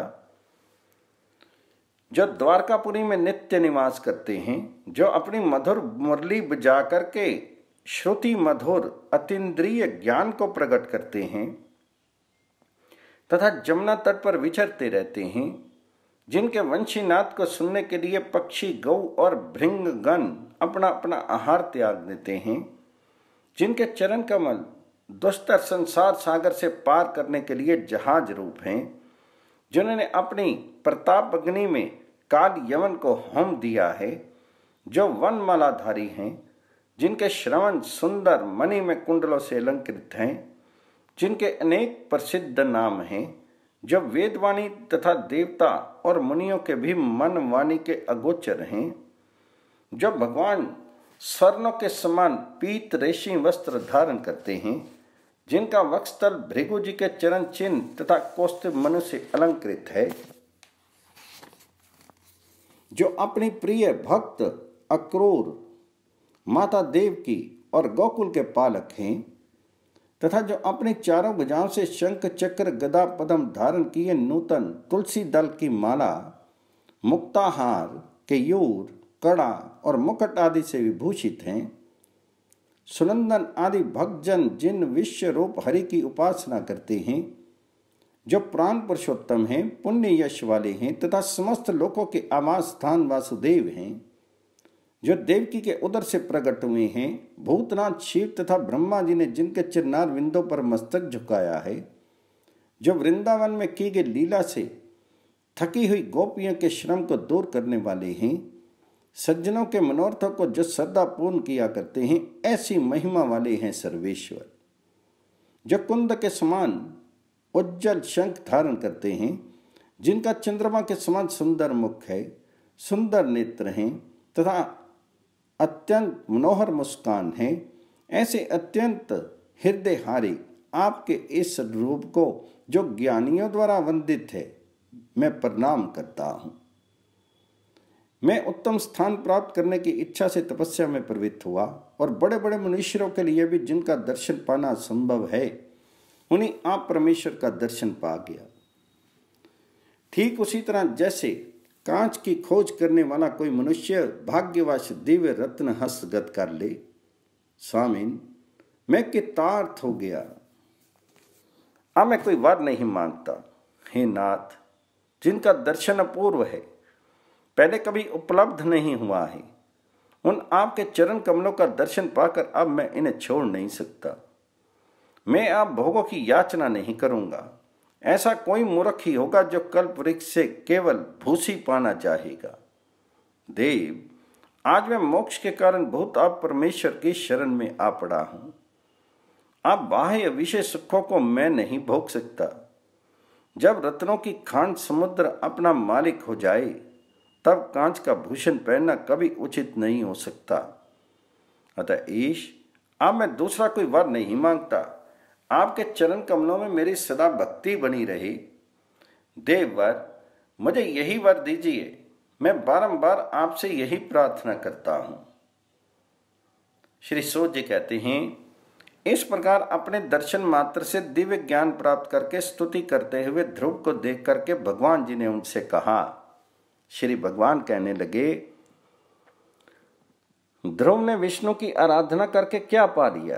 जो द्वारकापुरी में नित्य निवास करते हैं, जो अपनी मधुर मुरली बजा करके श्रुति मधुर अतीन्द्रिय ज्ञान को प्रकट करते हैं तथा जमुना तट पर विचरते रहते हैं, जिनके वंशीनाथ को सुनने के लिए पक्षी गौ और भृंगगण अपना अपना आहार त्याग देते हैं, जिनके चरण कमल दुस्तर संसार सागर से पार करने के लिए जहाज रूप हैं, जिन्होंने अपनी प्रताप अग्नि में काल यवन को होम दिया है, जो वनमालाधारी हैं, जिनके श्रवण सुंदर मणि में कुंडलों से अलंकृत हैं, जिनके अनेक प्रसिद्ध नाम हैं, जो वेदवाणी तथा देवता और मुनियों के भी मन वाणी के अगोचर हैं, जो भगवान स्वर्णों के समान पीत रेशमी वस्त्र धारण करते हैं, जिनका वक्षस्थल भृगु जी के चरण चिन्ह तथा कौस्तुभ मनु से अलंकृत है, जो अपनी प्रिय भक्त अक्रूर माता देवकी और गोकुल के पालक हैं, तथा जो अपनी चारों भुजाओं से शंख चक्र गदा पद्म धारण किए नूतन तुलसी दल की माला, मुक्ताहार, केयूर, कड़ा और मुकुट आदि से विभूषित हैं। सुनंदन आदि भक्तजन जिन विश्व रूप हरि की उपासना करते हैं, जो प्राण पुरुषोत्तम हैं, पुण्य यश वाले हैं तथा समस्त लोकों के आवास स्थान वासुदेव हैं, जो देवकी के उदर से प्रकट हुए हैं, भूतनाथ शिव तथा ब्रह्मा जी ने जिनके चिरनार विंदों पर मस्तक झुकाया है, जो वृंदावन में की गई लीला से थकी हुई गोपियों के श्रम को दूर करने वाले हैं, सज्जनों के मनोरथों को जो श्रद्धा पूर्ण किया करते हैं, ऐसी महिमा वाले हैं सर्वेश्वर, जो कुंद के समान उज्जवल शंख धारण करते हैं, जिनका चंद्रमा के समान सुंदर मुख है, सुंदर नेत्र हैं तथा अत्यंत मनोहर मुस्कान है, ऐसे अत्यंत हृदयहारी आपके इस रूप को जो ज्ञानियों द्वारा वंदित है, मैं प्रणाम करता हूँ। मैं उत्तम स्थान प्राप्त करने की इच्छा से तपस्या में प्रवृत्त हुआ और बड़े बड़े मनुष्यों के लिए भी जिनका दर्शन पाना संभव है, उन्हीं आप परमेश्वर का दर्शन पा गया। ठीक उसी तरह जैसे कांच की खोज करने वाला कोई मनुष्य भाग्यवश दिव्य रत्न हस्तगत कर ले, स्वामीन मैं कृतार्थ हो गया, अब मैं कोई वर नहीं मांगता। हे नाथ, जिनका दर्शन अपूर्व है, पहले कभी उपलब्ध नहीं हुआ है, उन आपके चरण कमलों का दर्शन पाकर अब मैं इन्हें छोड़ नहीं सकता। मैं आप भोगों की याचना नहीं करूंगा। ऐसा कोई मूर्ख ही होगा जो कल्प वृक्ष से केवल भूसी पाना चाहेगा। देव, आज मैं मोक्ष के कारण बहुत आप परमेश्वर की शरण में आ पड़ा हूं। आप बाह्य विषय सुखों को मैं नहीं भोग सकता। जब रत्नों की खान समुद्र अपना मालिक हो जाए, तब कांच का भूषण पहनना कभी उचित नहीं हो सकता। अतः ईश, अब मैं दूसरा कोई वर नहीं मांगता। आपके चरण कमलों में मेरी सदा भक्ति बनी रही। देववर, मुझे यही वर दीजिए। मैं बारंबार आपसे यही प्रार्थना करता हूं। श्री सूत जी कहते हैं, इस प्रकार अपने दर्शन मात्र से दिव्य ज्ञान प्राप्त करके स्तुति करते हुए ध्रुव को देख करके भगवान जी ने उनसे कहा। श्री भगवान कहने लगे, ध्रुव ने विष्णु की आराधना करके क्या पा लिया?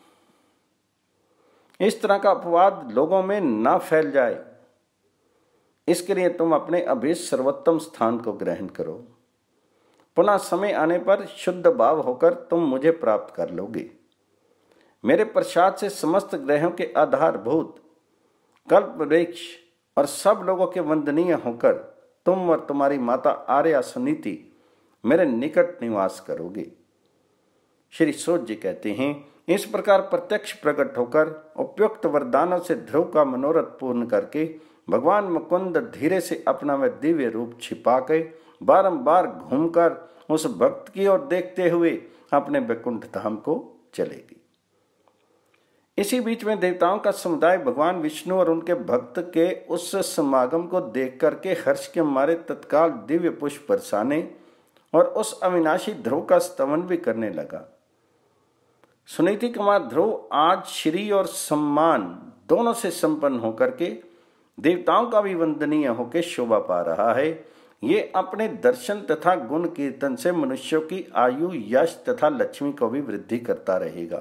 इस तरह का अपवाद लोगों में ना फैल जाए, इसके लिए तुम अपने अभीष्ट सर्वोत्तम स्थान को ग्रहण करो। पुनः समय आने पर शुद्ध भाव होकर तुम मुझे प्राप्त कर लोगे। मेरे प्रसाद से समस्त ग्रहों के आधारभूत कल्प वृक्ष और सब लोगों के वंदनीय होकर तुम और तुम्हारी माता आर्या सुनीति मेरे निकट निवास करोगे। श्री सूत जी कहते हैं, इस प्रकार प्रत्यक्ष प्रकट होकर उपयुक्त वरदानों से ध्रुव का मनोरथ पूर्ण करके भगवान मुकुंद धीरे से अपना वह दिव्य रूप छिपा के बारंबार घूमकर उस भक्त की ओर देखते हुए अपने वैकुंठ धाम को चलेगी। इसी बीच में देवताओं का समुदाय भगवान विष्णु और उनके भक्त के उस समागम को देख करके हर्ष के मारे तत्काल दिव्य पुष्प बरसाने और उस अविनाशी ध्रुव का स्तवन भी करने लगा। सुनीति कुमार ध्रुव आज श्री और सम्मान दोनों से संपन्न होकर के देवताओं का भी वंदनीय होकर शोभा पा रहा है। ये अपने दर्शन तथा गुण कीर्तन से मनुष्यों की आयु, यश तथा लक्ष्मी को भी वृद्धि करता रहेगा।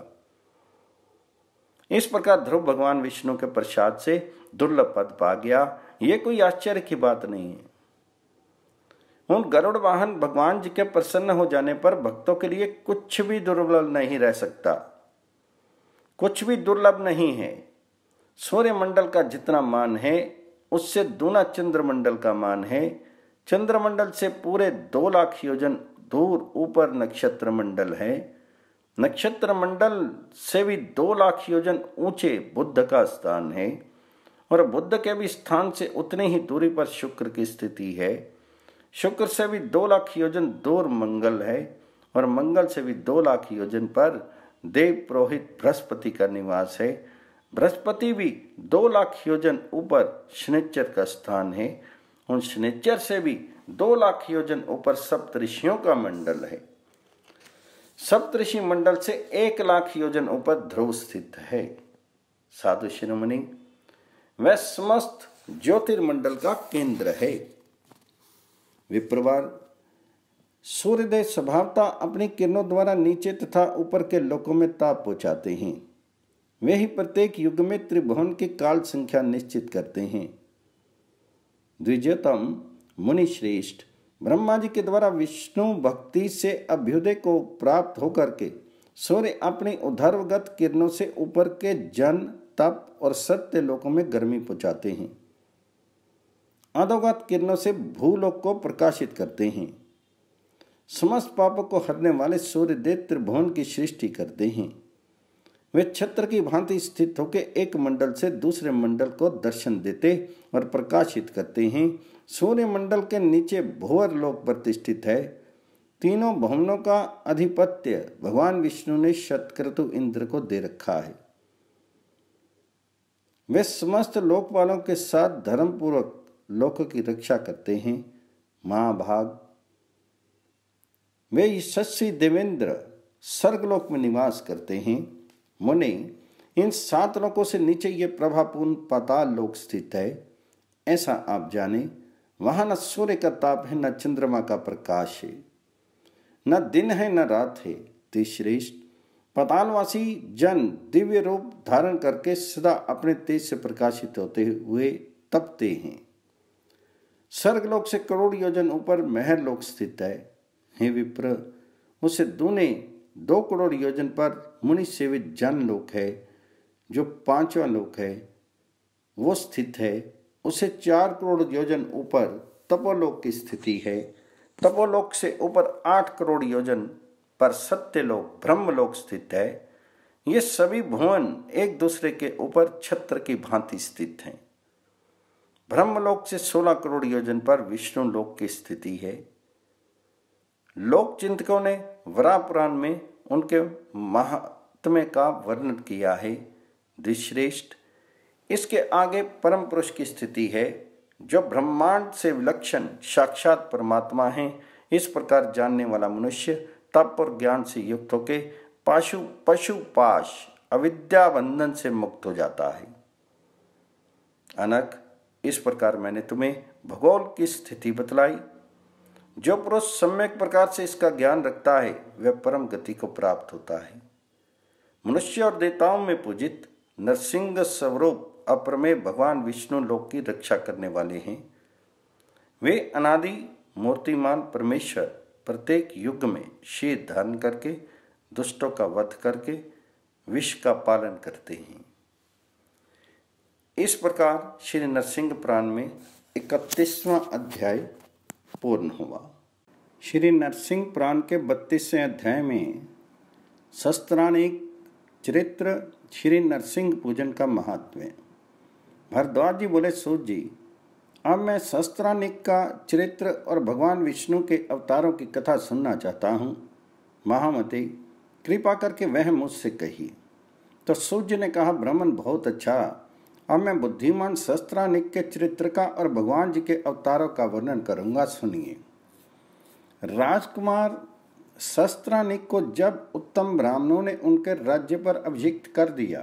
इस प्रकार ध्रुव भगवान विष्णु के प्रसाद से दुर्लभ पद पा गया। ये कोई आश्चर्य की बात नहीं है। उन गरुड़ वाहन भगवान जी के प्रसन्न हो जाने पर भक्तों के लिए कुछ भी दुर्लभ नहीं रह सकता, कुछ भी दुर्लभ नहीं है। सूर्य मंडल का जितना मान है उससे दूना चंद्रमंडल का मान है। चंद्रमंडल से पूरे दो लाख योजन दूर ऊपर नक्षत्र मंडल है। नक्षत्र मंडल से भी दो लाख योजन ऊंचे बुद्ध का स्थान है और बुद्ध के भी स्थान से उतनी ही दूरी पर शुक्र की स्थिति है। शुक्र से भी दो लाख योजन दूर मंगल है और मंगल से भी दो लाख योजन पर देव पुरोहित बृहस्पति का निवास है। बृहस्पति भी दो लाख योजन ऊपर शनिचर का स्थान है। उन शनिचर से भी दो लाख योजन ऊपर सप्तऋषियों का मंडल है। सप्तऋषि मंडल से एक लाख योजन ऊपर ध्रुव स्थित है। साधु शिरोमणि, वह समस्त ज्योतिर्मंडल का केंद्र है। विप्रवार, सूर्यदेव स्वभावतः अपनी किरणों द्वारा नीचे तथा ऊपर के लोकों में ताप पहुंचाते हैं। वे ही प्रत्येक युग में त्रिभुवन की काल संख्या निश्चित करते हैं। द्विजोतम मुनि श्रेष्ठ, ब्रह्मा जी के द्वारा विष्णु भक्ति से अभ्युदय को प्राप्त होकर के सूर्य अपनी उधर्वगत किरणों से ऊपर के जन, तप और सत्य लोकों में गर्मी पहुंचाते हैं। अधोगत किरणों से भूलोक को प्रकाशित करते हैं। समस्त पापों को हरने वाले सूर्यदेव त्रिभुवन की सृष्टि करते हैं। वे छत्र की भांति स्थित होकर एक मंडल से दूसरे मंडल को दर्शन देते और प्रकाशित करते हैं। सूर्य मंडल के नीचे भुवर लोक प्रतिष्ठित है। तीनों भवनों का आधिपत्य भगवान विष्णु ने शतक्रतु इंद्र को दे रखा है। वे समस्त लोकपालों के साथ धर्मपूर्वक लोक की रक्षा करते हैं। महाभाग, वे यशस्वी देवेंद्र स्वर्गलोक में निवास करते हैं। मुनि, इन सात लोकों से नीचे ये प्रभापूर्ण पाताल लोक स्थित है। ऐसा आप जाने, वहां न सूर्य का ताप है, न चंद्रमा का प्रकाश है, न दिन है न रात है। तिश्रेष्ठ, पातालवासी जन दिव्य रूप धारण करके सदा अपने तेज से प्रकाशित होते हुए तपते हैं। स्वर्गलोक से करोड़ योजन ऊपर महर लोक स्थित है। हे विप्र, उसे दूने दो करोड़ योजन पर मुनि सेवित जन लोक है, जो पांचवा लोक है वो स्थित है। उसे चार करोड़ योजन ऊपर तपोलोक की स्थिति है। तपोलोक से ऊपर आठ करोड़ योजन पर सत्यलोक ब्रह्मलोक स्थित है। ये सभी भुवन एक दूसरे के ऊपर छत्र की भांति स्थित हैं। ब्रह्मलोक से सोलह करोड़ योजन पर विष्णु लोक की स्थिति है। लोक चिंतकों ने वराह पुराण में उनके महात्म्य का वर्णन किया है। द्विश्रेष्ठ, इसके आगे परम पुरुष की स्थिति है, जो ब्रह्मांड से विलक्षण साक्षात परमात्मा है। इस प्रकार जानने वाला मनुष्य तप और ज्ञान से युक्त होकर पाशु पशु पाश अविद्या बंधन से मुक्त हो जाता है। अनक, इस प्रकार मैंने तुम्हें भूगोल की स्थिति बतलाई। जो पुरुष सम्यक प्रकार से इसका ज्ञान रखता है वह परम गति को प्राप्त होता है। मनुष्य और देवताओं में पूजित नरसिंह स्वरूप अप्रमेय भगवान विष्णु लोक की रक्षा करने वाले हैं। वे अनादि मूर्तिमान परमेश्वर प्रत्येक युग में शीर धारण करके दुष्टों का वध करके विश्व का पालन करते हैं। इस प्रकार श्री नरसिंह पुराण में इकतीसवां अध्याय पूर्ण हुआ। श्री नरसिंह पुराण के बत्तीसवें अध्याय में शस्त्रानिक चरित्र श्री नरसिंह पूजन का महात्म्य। भरद्वाज जी बोले, सूत जी, अब मैं शस्त्रानिक का चरित्र और भगवान विष्णु के अवतारों की कथा सुनना चाहता हूँ। महामते, कृपा करके वह मुझसे कही। तो सूत जी ने कहा, ब्राह्मण, बहुत अच्छा। अब मैं बुद्धिमान शस्त्रानिक के चरित्र का और भगवान जी के अवतारों का वर्णन करूंगा, सुनिए। राजकुमार शस्त्रानिक को जब उत्तम ब्राह्मणों ने उनके राज्य पर अभिषिक्त कर दिया,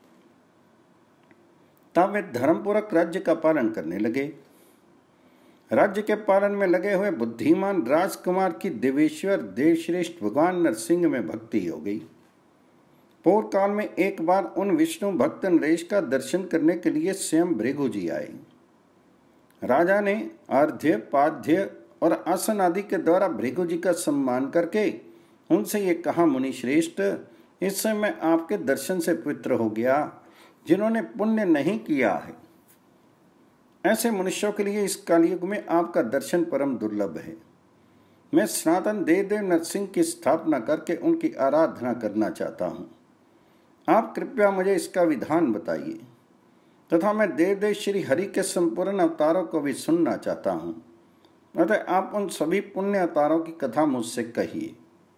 तब वे धर्मपूर्वक राज्य का पालन करने लगे। राज्य के पालन में लगे हुए बुद्धिमान राजकुमार की देवेश्वर देवश्रेष्ठ भगवान नरसिंह में भक्ति हो गई। पूर्व काल में एक बार उन विष्णु भक्त नरेश का दर्शन करने के लिए स्वयं भृगु जी आए। राजा ने अर्घ्य, पाद्य और आसन आदि के द्वारा भृगु जी का सम्मान करके उनसे ये कहा, मुनि श्रेष्ठ, इस समय मैं आपके दर्शन से पवित्र हो गया। जिन्होंने पुण्य नहीं किया है ऐसे मनुष्यों के लिए इस कलयुग में आपका दर्शन परम दुर्लभ है। मैं सनातन देव देव नरसिंह की स्थापना करके उनकी आराधना करना चाहता हूँ। आप कृपया मुझे इसका विधान बताइए तथा मैं देव देव श्री हरि के संपूर्ण अवतारों को भी सुनना चाहता हूँ। अतः आप उन सभी पुण्य अवतारों की कथा मुझसे कहिए।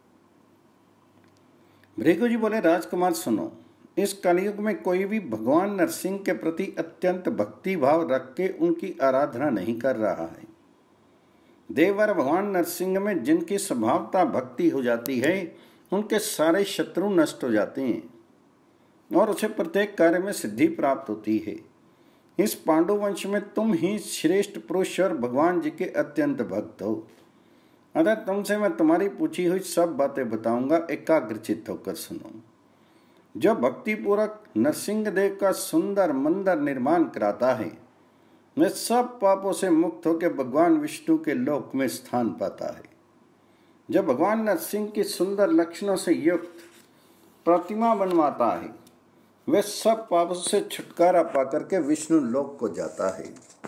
भृगु जी बोले, राजकुमार सुनो, इस कलयुग में कोई भी भगवान नरसिंह के प्रति अत्यंत भक्ति भाव रख के उनकी आराधना नहीं कर रहा है। देवर भगवान नरसिंह में जिनकी स्वभावता भक्ति हो जाती है उनके सारे शत्रु नष्ट हो जाते हैं और उसे प्रत्येक कार्य में सिद्धि प्राप्त होती है। इस पांडु वंश में तुम ही श्रेष्ठ पुरुष और भगवान जी के अत्यंत भक्त हो। अतः तुमसे मैं तुम्हारी पूछी हुई सब बातें बताऊंगा, एकाग्रचित्त होकर सुनो। जो भक्तिपूर्वक नरसिंहदेव का सुंदर मंदिर निर्माण कराता है, वह सब पापों से मुक्त होकर भगवान विष्णु के लोक में स्थान पाता है। जो भगवान नरसिंह की सुंदर लक्षणों से युक्त प्रतिमा बनवाता है, वह सब पापों से छुटकारा पाकर के विष्णु लोक को जाता है।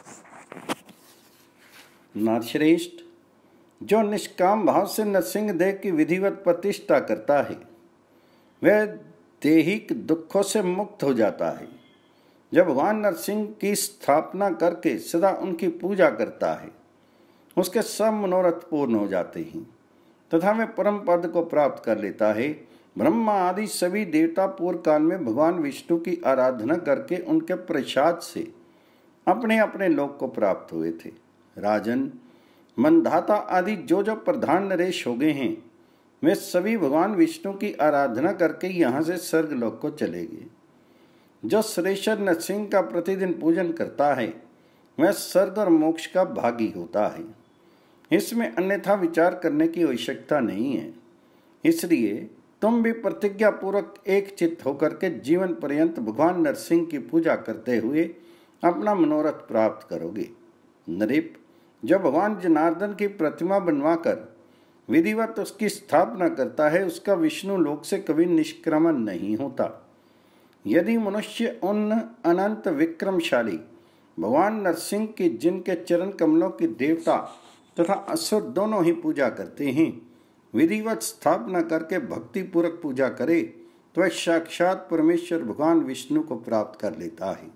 नरश्रेष्ठ, जो निष्काम भाव से नरसिंह देव की विधिवत प्रतिष्ठा करता है, वह दैहिक दुखों से मुक्त हो जाता है। जब भगवान नरसिंह की स्थापना करके सदा उनकी पूजा करता है, उसके सब मनोरथ पूर्ण हो जाते हैं तथा वह परम पद को प्राप्त कर लेता है। ब्रह्मा आदि सभी देवता पूर्व काल में भगवान विष्णु की आराधना करके उनके प्रसाद से अपने अपने लोक को प्राप्त हुए थे। राजन, मंधाता आदि जो जो प्रधान नरेश हो गए हैं, वे सभी भगवान विष्णु की आराधना करके यहाँ से स्वर्ग लोक को चले गए। जो सुरेश्वर नरसिंह का प्रतिदिन पूजन करता है, वह स्वर्ग और मोक्ष का भागी होता है। इसमें अन्यथा विचार करने की आवश्यकता नहीं है। इसलिए तुम भी प्रतिज्ञा पूर्वक एक चित्त होकर के जीवन पर्यंत भगवान नरसिंह की पूजा करते हुए अपना मनोरथ प्राप्त करोगे। नृप, जो भगवान जनार्दन की प्रतिमा बनवाकर विधिवत उसकी स्थापना करता है, उसका विष्णु लोक से कभी निष्क्रमण नहीं होता। यदि मनुष्य उन अनंत विक्रमशाली भगवान नरसिंह की, जिनके चरण कमलों की देवता तथा असुर दोनों ही पूजा करते हैं, विधिवत स्थापना करके भक्ति पूर्वक पूजा करे, तो वह साक्षात परमेश्वर भगवान विष्णु को प्राप्त कर लेता है।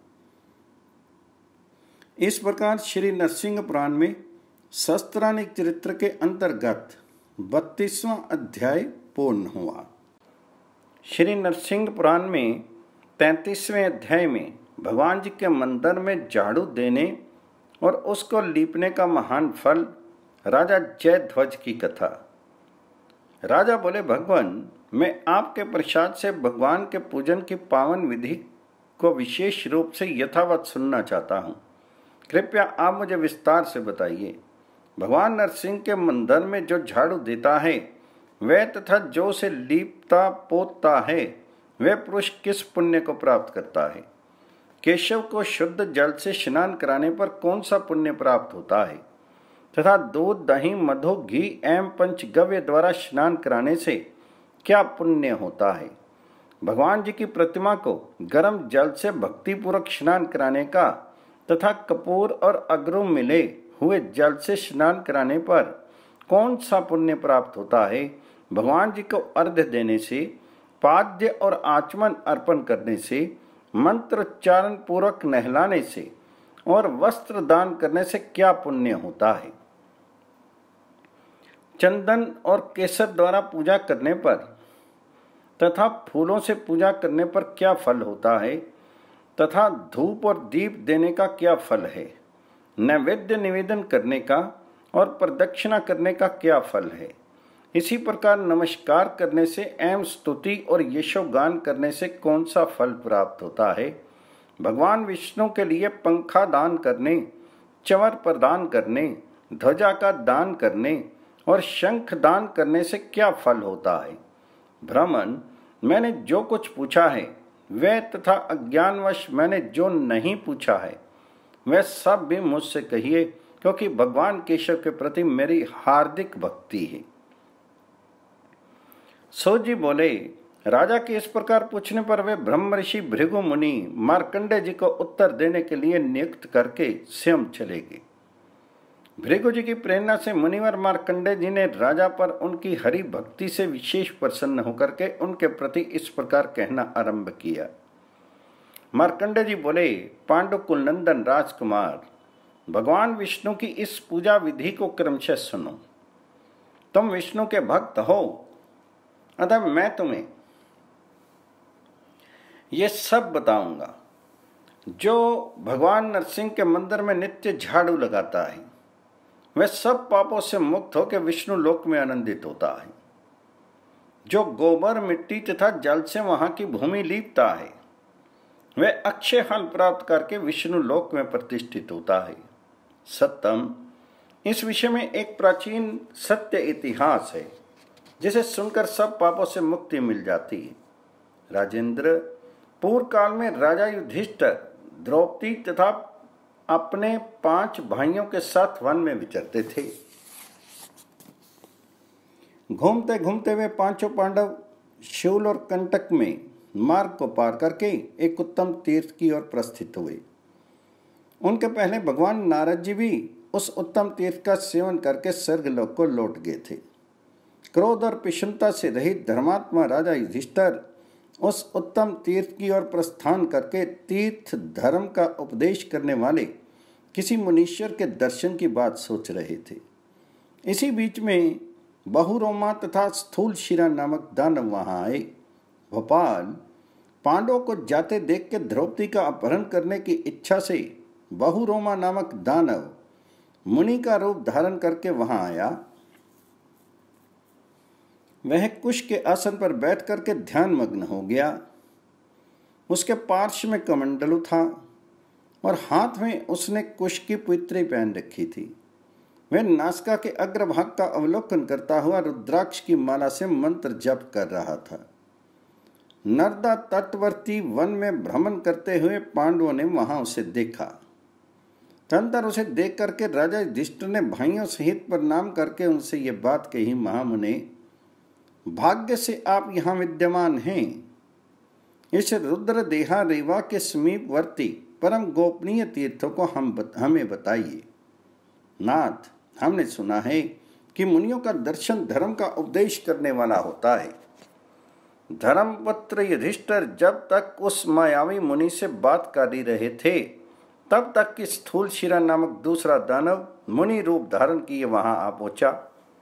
इस प्रकार श्री नरसिंह पुराण में शस्त्रानिक चरित्र के अंतर्गत बत्तीसवां अध्याय पूर्ण हुआ। श्री नरसिंह पुराण में तैंतीसवें अध्याय में भगवान जी के मंदिर में झाड़ू देने और उसको लीपने का महान फल, राजा जयध्वज की कथा। राजा बोले, भगवान, मैं आपके प्रसाद से भगवान के पूजन की पावन विधि को विशेष रूप से यथावत सुनना चाहता हूँ। कृपया आप मुझे विस्तार से बताइए। भगवान नरसिंह के मंदिर में जो झाड़ू देता है, वह तथा जो उसे लीपता पोतता है, वह पुरुष किस पुण्य को प्राप्त करता है? केशव को शुद्ध जल से स्नान कराने पर कौन सा पुण्य प्राप्त होता है तथा दूध, दही, मधु, घी एवं पंचगव्य द्वारा स्नान कराने से क्या पुण्य होता है? भगवान जी की प्रतिमा को गर्म जल से भक्तिपूर्वक स्नान कराने का तथा कपूर और अगरू मिले हुए जल से स्नान कराने पर कौन सा पुण्य प्राप्त होता है? भगवान जी को अर्घ्य देने से, पाद्य और आचमन अर्पण करने से, मंत्रोच्चारण पूर्वक नहलाने से और वस्त्र दान करने से क्या पुण्य होता है? चंदन और केसर द्वारा पूजा करने पर तथा फूलों से पूजा करने पर क्या फल होता है तथा धूप और दीप देने का क्या फल है? नैवेद्य निवेदन करने का और प्रदक्षिणा करने का क्या फल है? इसी प्रकार नमस्कार करने से एवं स्तुति और यशोगान करने से कौन सा फल प्राप्त होता है? भगवान विष्णु के लिए पंखा दान करने, चंवर प्रदान करने, ध्वजा का दान करने और शंख दान करने से क्या फल होता है? ब्राह्मण, मैंने जो कुछ पूछा है वह तथा अज्ञानवश मैंने जो नहीं पूछा है वह सब भी मुझसे कहिए, क्योंकि भगवान केशव के प्रति मेरी हार्दिक भक्ति है। सो जी बोले, राजा के इस प्रकार पूछने पर वे ब्रह्म ऋषि भृगु मुनि मार्कंडे जी को उत्तर देने के लिए नियुक्त करके स्वयं चले गए। भृगु जी की प्रेरणा से मुनिवर मार्कंडे जी ने राजा पर उनकी हरि भक्ति से विशेष प्रसन्न होकर के उनके प्रति इस प्रकार कहना आरंभ किया। मार्कंडे जी बोले, पांडु कुलनंदन राजकुमार, भगवान विष्णु की इस पूजा विधि को क्रमशः सुनो। तुम विष्णु के भक्त हो, अतः मैं तुम्हें ये सब बताऊंगा। जो भगवान नरसिंह के मंदिर में नित्य झाड़ू लगाता है, वह सब पापों से मुक्त होकर विष्णु लोक में आनंदित होता है। जो गोबर, मिट्टी तथा जल से वहां की भूमि लीपता है, वह अक्षय फल प्राप्त करके विष्णु लोक में प्रतिष्ठित होता है। सत्तम, इस विषय में एक प्राचीन सत्य इतिहास है जिसे सुनकर सब पापों से मुक्ति मिल जाती है। राजेंद्र, पूर्व काल में राजा युधिष्ठिर द्रौपदी तथा अपने पांच भाइयों के साथ वन में विचरते थे। घूमते घूमते वे पांचों पांडव शूल और कंटक में मार्ग को पार करके एक उत्तम तीर्थ की ओर प्रस्थित हुए। उनके पहले भगवान नारद जी भी उस उत्तम तीर्थ का सेवन करके स्वर्गलोक को लौट गए थे। क्रोध और पिशुनता से रहित धर्मात्मा राजा युधिष्ठिर उस उत्तम तीर्थ की ओर प्रस्थान करके तीर्थ धर्म का उपदेश करने वाले किसी मुनीश्वर के दर्शन की बात सोच रहे थे। इसी बीच में बहुरोमा तथा स्थूल शिरा नामक दानव वहां आए। भोपाल पांडवों को जाते देख के द्रौपदी का अपहरण करने की इच्छा से बहुरोमा नामक दानव मुनि का रूप धारण करके वहां आया। वह कुश के आसन पर बैठ करके ध्यान मग्न हो गया। उसके पार्श्व में कमंडलू था और हाथ में उसने कुश की पुत्री पहन रखी थी। वह नासिका के अग्रभाग का अवलोकन करता हुआ रुद्राक्ष की माला से मंत्र जप कर रहा था। नर्मदा तटवर्ती वन में भ्रमण करते हुए पांडवों ने वहां उसे देखा। तदंतर उसे देख करके राजा युधिष्ठिर ने भाइयों सहित प्रणाम करके उनसे ये बात कही, महामुने, भाग्य से आप यहाँ विद्यमान हैं। इस रुद्र देहा रेवा के समीपवर्ती परम गोपनीय तीर्थों को हम बत, हमें बताइए। नाथ, हमने सुना है कि मुनियों का दर्शन धर्म का उपदेश करने वाला होता है। धर्मपुत्र युधिष्ठिर जब तक उस मायावी मुनि से बात कर ही रहे थे तब तक कि स्थूल शिरा नामक दूसरा दानव मुनि रूप धारण किए वहां आ पहुंचा।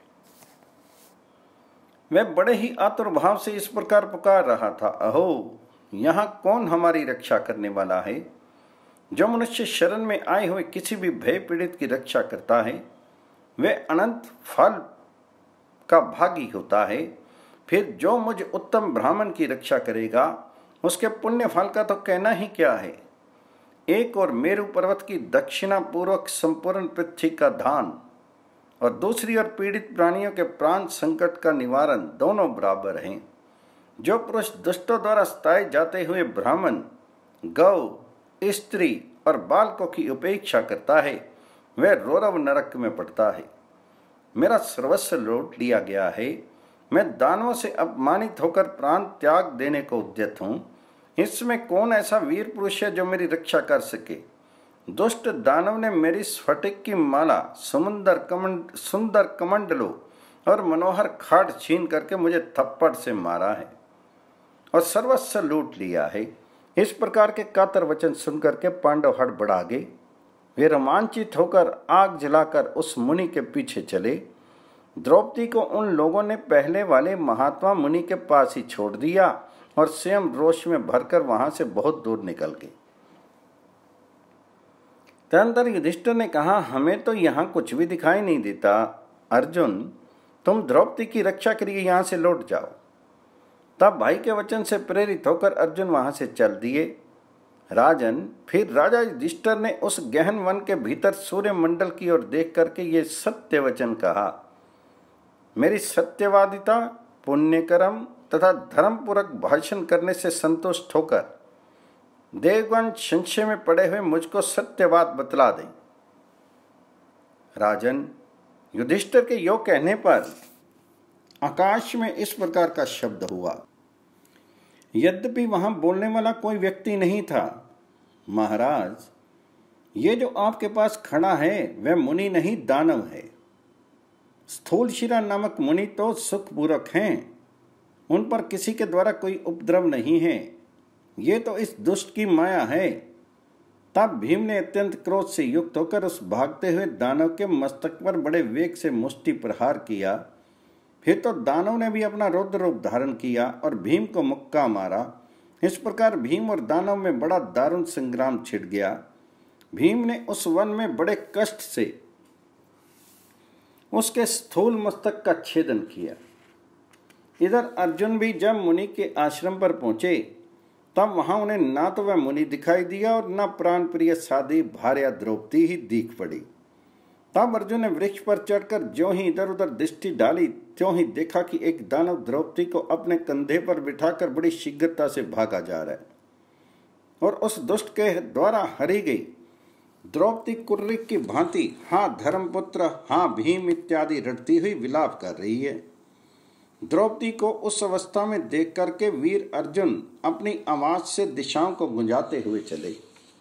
वह बड़े ही आतुर भाव से इस प्रकार पुकार रहा था, अहो, यहाँ कौन हमारी रक्षा करने वाला है? जो मनुष्य शरण में आए हुए किसी भी भय पीड़ित की रक्षा करता है वह अनंत फल का भागी होता है। फिर जो मुझ उत्तम ब्राह्मण की रक्षा करेगा उसके पुण्य फल का तो कहना ही क्या है। एक और मेरु पर्वत की दक्षिणा पूर्वक संपूर्ण पृथ्वी का दान और दूसरी ओर पीड़ित प्राणियों के प्राण संकट का निवारण दोनों बराबर हैं। जो पुरुष दुष्टों द्वारा सताए जाते हुए ब्राह्मण, गौ, स्त्री और बालकों की उपेक्षा करता है वह रौरव नरक में पड़ता है। मेरा सर्वस्व लूट लिया गया है। मैं दानवों से अपमानित होकर प्राण त्याग देने को उद्यत हूँ। इसमें कौन ऐसा वीर पुरुष है जो मेरी रक्षा कर सके? दुष्ट दानव ने मेरी स्फटिक की माला, समुंदर कमंड सुंदर कमंडलों और मनोहर खाट छीन करके मुझे थप्पड़ से मारा है और सर्वस्व लूट लिया है। इस प्रकार के कातर वचन सुनकर के पांडव हड़बड़ा गए। वे रोमांचित होकर आग जलाकर उस मुनि के पीछे चले। द्रौपदी को उन लोगों ने पहले वाले महात्मा मुनि के पास ही छोड़ दिया और स्वयं रोष में भरकर वहां से बहुत दूर निकल गए। तदंतर युधिष्ठिर ने कहा, हमें तो यहाँ कुछ भी दिखाई नहीं देता। अर्जुन, तुम द्रौपदी की रक्षा के लिए यहाँ से लौट जाओ। तब भाई के वचन से प्रेरित होकर अर्जुन वहां से चल दिए। राजन, फिर राजा युधिष्ठिर ने उस गहन वन के भीतर सूर्य मंडल की ओर देख करके ये सत्य वचन कहा, मेरी सत्यवादिता, पुण्यकर्म तथा धर्मपूर्वक भाषण करने से संतुष्ट होकर देवगण संशय में पड़े हुए मुझको सत्य बात बतला दें। राजन, युधिष्ठिर के यो कहने पर आकाश में इस प्रकार का शब्द हुआ। यद्यपि वहां बोलने वाला कोई व्यक्ति नहीं था। महाराज, ये जो आपके पास खड़ा है वह मुनि नहीं, दानव है। स्थूल शिरा नामक मुनि तो सुखपूर्वक हैं, उन पर किसी के द्वारा कोई उपद्रव नहीं है। ये तो इस दुष्ट की माया है। तब भीम ने अत्यंत क्रोध से युक्त होकर उस भागते हुए दानव के मस्तक पर बड़े वेग से मुष्टि प्रहार किया। फिर तो दानव ने भी अपना रौद्र रूप धारण किया और भीम को मुक्का मारा। इस प्रकार भीम और दानव में बड़ा दारुण संग्राम छिड़ गया। भीम ने उस वन में बड़े कष्ट से उसके स्थूल मस्तक का छेदन किया। इधर अर्जुन भी जब मुनि के आश्रम पर पहुंचे तब वहां उन्हें ना तो वह मुनि दिखाई दिया और न प्राण प्रिय साधी भार्या द्रौपदी ही दिख पड़ी। तब अर्जुन ने वृक्ष पर चढ़कर ज्यों ही इधर उधर दृष्टि डाली त्यों ही देखा कि एक दानव द्रौपदी को अपने कंधे पर बिठाकर बड़ी शीघ्रता से भागा जा रहा है और उस दुष्ट के द्वारा हरी गई द्रौपदी कुर्रिक की भांति हाँ धर्मपुत्र हाँ भीम इत्यादि रटती हुई विलाप कर रही है। द्रौपदी को उस अवस्था में देख करके वीर अर्जुन अपनी आवाज से दिशाओं को गुंजाते हुए चले।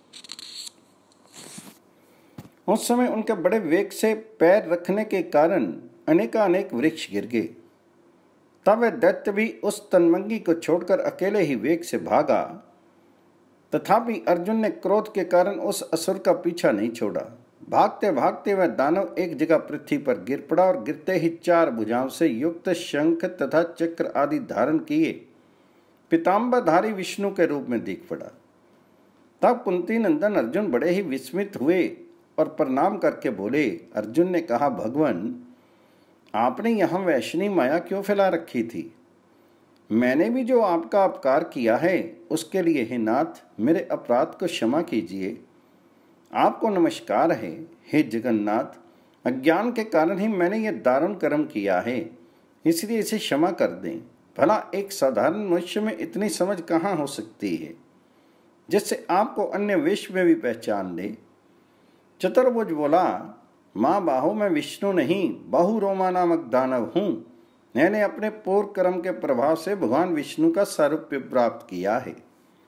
उस समय उनके बड़े वेग से पैर रखने के कारण अनेकानेक वृक्ष गिर गए। तब वह दैत्य भी उस तन्मंगी को छोड़कर अकेले ही वेग से भागा। तथापि अर्जुन ने क्रोध के कारण उस असुर का पीछा नहीं छोड़ा। भागते भागते वह दानव एक जगह पृथ्वी पर गिर पड़ा और गिरते ही चार भुजाओं से युक्त शंख तथा चक्र आदि धारण किए पीताम्बरधारी विष्णु के रूप में दिख पड़ा। तब कुंती नंदन अर्जुन बड़े ही विस्मित हुए और प्रणाम करके बोले। अर्जुन ने कहा, भगवान आपने यहाँ वैष्णवी माया क्यों फैला रखी थी? मैंने भी जो आपका अपकार किया है उसके लिए हे नाथ मेरे अपराध को क्षमा कीजिए। आपको नमस्कार है हे जगन्नाथ, अज्ञान के कारण ही मैंने ये दारुण कर्म किया है, इसलिए इसे क्षमा कर दें। भला एक साधारण मनुष्य में इतनी समझ कहाँ हो सकती है जिससे आपको अन्य विश्व में भी पहचान ले। चतुर्भुज बोला, माँ बाहो मैं विष्णु नहीं बहुरोमा नामक दानव हूँ। मैंने अपने पूर्व कर्म के प्रभाव से भगवान विष्णु का सारूप्य प्राप्त किया है।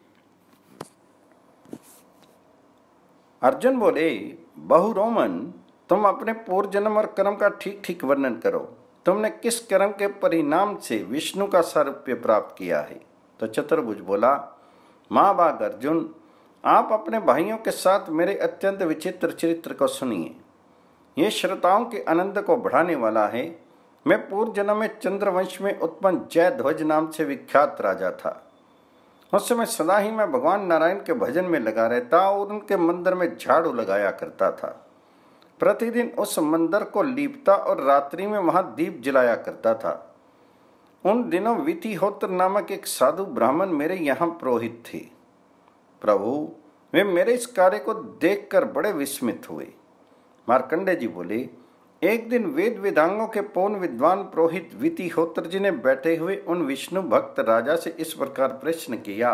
अर्जुन बोले, बहुरोमन तुम अपने पूर्व जन्म और कर्म का ठीक ठीक वर्णन करो। तुमने किस कर्म के परिणाम से विष्णु का सारूप्य प्राप्त किया है? तो चतुर्भुज बोला, माँ बाग अर्जुन आप अपने भाइयों के साथ मेरे अत्यंत विचित्र चरित्र को सुनिए। ये श्रोताओं के आनंद को बढ़ाने वाला है। मैं पूर्व जन्म में चंद्रवंश में उत्पन्न जयध्वज नाम से विख्यात राजा था। उस समय सदा ही मैं भगवान नारायण के भजन में लगा रहता और उनके मंदिर में झाड़ू लगाया करता था। प्रतिदिन उस मंदिर को लीपता और रात्रि में वहां दीप जलाया करता था। उन दिनों वितिहोत्र नामक एक साधु ब्राह्मण मेरे यहाँ पुरोहित थे। प्रभु वे मेरे इस कार्य को देखकर बड़े विस्मित हुए। मार्कंडेय जी बोले, एक दिन वेद वेदांगों के पूर्ण विद्वान पुरोहित वितिहोत्र जी ने बैठे हुए उन विष्णु भक्त राजा से इस प्रकार प्रश्न किया,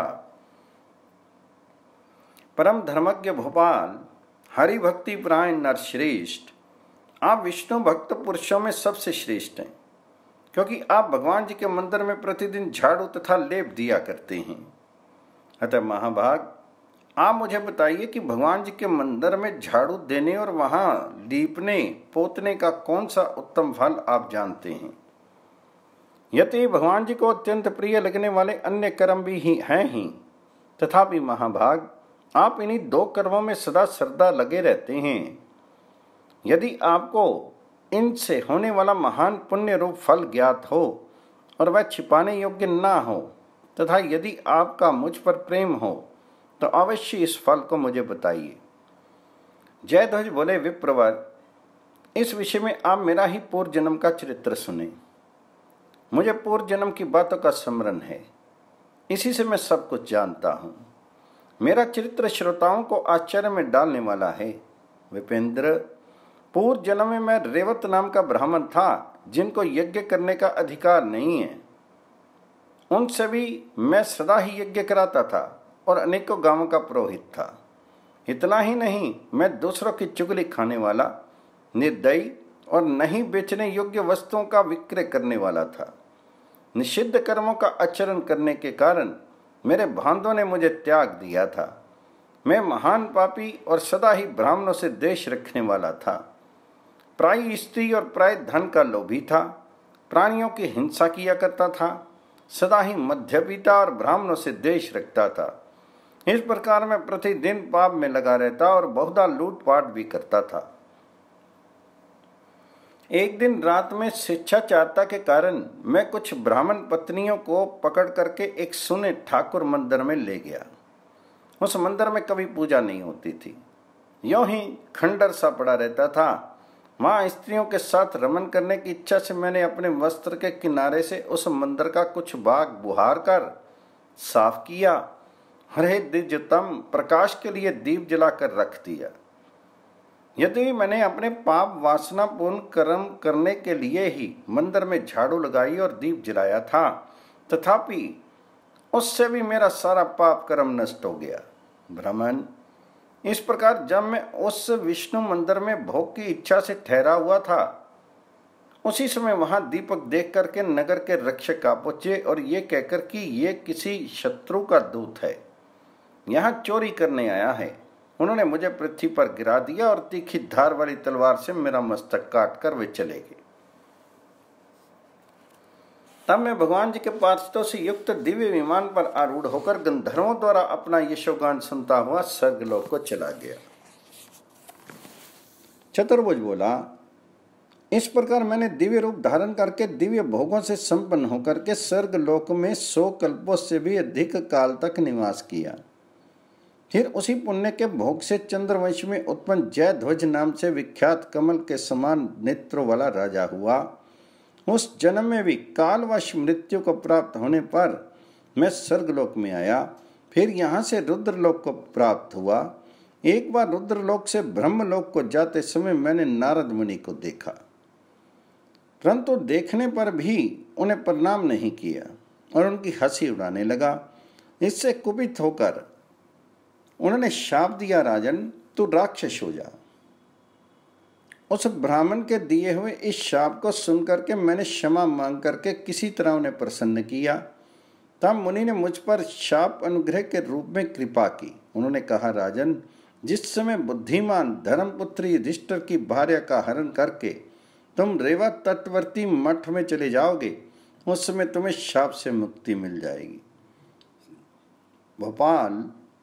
परम धर्मज्ञ भोपाल, हरि भक्ति परायण नरश्रेष्ठ, आप विष्णु भक्त पुरुषों में सबसे श्रेष्ठ हैं, क्योंकि आप भगवान जी के मंदिर में प्रतिदिन झाड़ू तथा लेप दिया करते हैं। अतः महाभाग आप मुझे बताइए कि भगवान जी के मंदिर में झाड़ू देने और वहां लीपने पोतने का कौन सा उत्तम फल आप जानते हैं? यदि भगवान जी को अत्यंत प्रिय लगने वाले अन्य कर्म भी ही हैं ही, तथापि महाभाग आप इन्हीं दो कर्मों में सदा श्रद्धा लगे रहते हैं। यदि आपको इनसे होने वाला महान पुण्य रूप फल ज्ञात हो और वह छिपाने योग्य ना हो, तथा यदि आपका मुझ पर प्रेम हो तो अवश्य इस फल को मुझे बताइए। जयध्वज बोले, विप्रवर इस विषय में आप मेरा ही पूर्व जन्म का चरित्र सुने। मुझे पूर्व जन्म की बातों का स्मरण है, इसी से मैं सब कुछ जानता हूँ। मेरा चरित्र श्रोताओं को आश्चर्य में डालने वाला है। विपेंद्र, पूर्व जन्म में मैं रेवत नाम का ब्राह्मण था जिनको यज्ञ करने का अधिकार नहीं है। उनसे भी मैं सदा ही यज्ञ कराता था और अनेकों गांवों का पुरोहित था। इतना ही नहीं, मैं दूसरों की चुगली खाने वाला, निर्दयी और नहीं बेचने योग्य वस्तुओं का विक्रय करने वाला था। निषिद्ध कर्मों का आचरण करने के कारण मेरे भांधों ने मुझे त्याग दिया था। मैं महान पापी और सदा ही ब्राह्मणों से द्वेष रखने वाला था। प्राय स्त्री और प्राय धन का लोभी था। प्राणियों की हिंसा किया करता था। सदा ही मद्य पीता और ब्राह्मणों से द्वेष रखता था। इस प्रकार मैं प्रतिदिन पाप में लगा रहता और बहुधा लूटपाट भी करता था। एक दिन रात में शिक्षाचारता के कारण मैं कुछ ब्राह्मण पत्नियों को पकड़ करके एक सुने ठाकुर मंदिर में ले गया। उस मंदिर में कभी पूजा नहीं होती थी, यों ही खंडर सा पड़ा रहता था। वहां स्त्रियों के साथ रमन करने की इच्छा से मैंने अपने वस्त्र के किनारे से उस मंदिर का कुछ भाग बुहार कर साफ किया। हरे दिव्यतम प्रकाश के लिए दीप जलाकर रख दिया। यदि मैंने अपने पाप वासना पूर्ण कर्म करने के लिए ही मंदिर में झाड़ू लगाई और दीप जलाया था, तथापि उससे भी मेरा सारा पाप कर्म नष्ट हो गया। ब्राह्मण, इस प्रकार जब मैं उस विष्णु मंदिर में भोग की इच्छा से ठहरा हुआ था, उसी समय वहां दीपक देख करके नगर के रक्षक आ पहुंचे और ये कहकर कि ये किसी शत्रु का दूत है, यहाँ चोरी करने आया है। उन्होंने मुझे पृथ्वी पर गिरा दिया और तीखी धार वाली तलवार से मेरा मस्तक काट कर वे चले गए। तब मैं भगवान जी के पार्षदों से युक्त दिव्य विमान पर आरूढ़ होकर गंधर्वों द्वारा अपना यशोगान सुनता हुआ स्वर्गलोक को चला गया। चतुर्भुज बोला, इस प्रकार मैंने दिव्य रूप धारण करके दिव्य भोगों से संपन्न होकर के स्वर्गलोक में सौ कल्पों से भी अधिक काल तक निवास किया। फिर उसी पुण्य के भोग से चंद्रवंश में उत्पन्न जयध्वज नाम से विख्यात कमल के समान नेत्रों वाला राजा हुआ। उस जन्म में भी कालवश मृत्यु को प्राप्त होने पर मैं स्वर्गलोक में आया। फिर यहाँ से रुद्रलोक को प्राप्त हुआ। एक बार रुद्रलोक से ब्रह्मलोक को जाते समय मैंने नारद मुनि को देखा, परंतु देखने पर भी उन्हें प्रणाम नहीं किया और उनकी हंसी उड़ाने लगा। इससे कुपित होकर उन्होंने शाप दिया, राजन तू राक्षस हो जा। उस ब्राह्मण के दिए हुए इस शाप को सुनकर के मैंने क्षमा मांग करके किसी तरह उन्हें प्रसन्न किया। तब मुनि ने मुझ पर शाप अनुग्रह के रूप में कृपा की। उन्होंने कहा, राजन जिस समय बुद्धिमान धर्मपुत्र युधिष्ठिर की भार्या का हरण करके तुम रेवा तटवर्ती मठ में चले जाओगे, उस समय तुम्हें शाप से मुक्ति मिल जाएगी। भोपाल,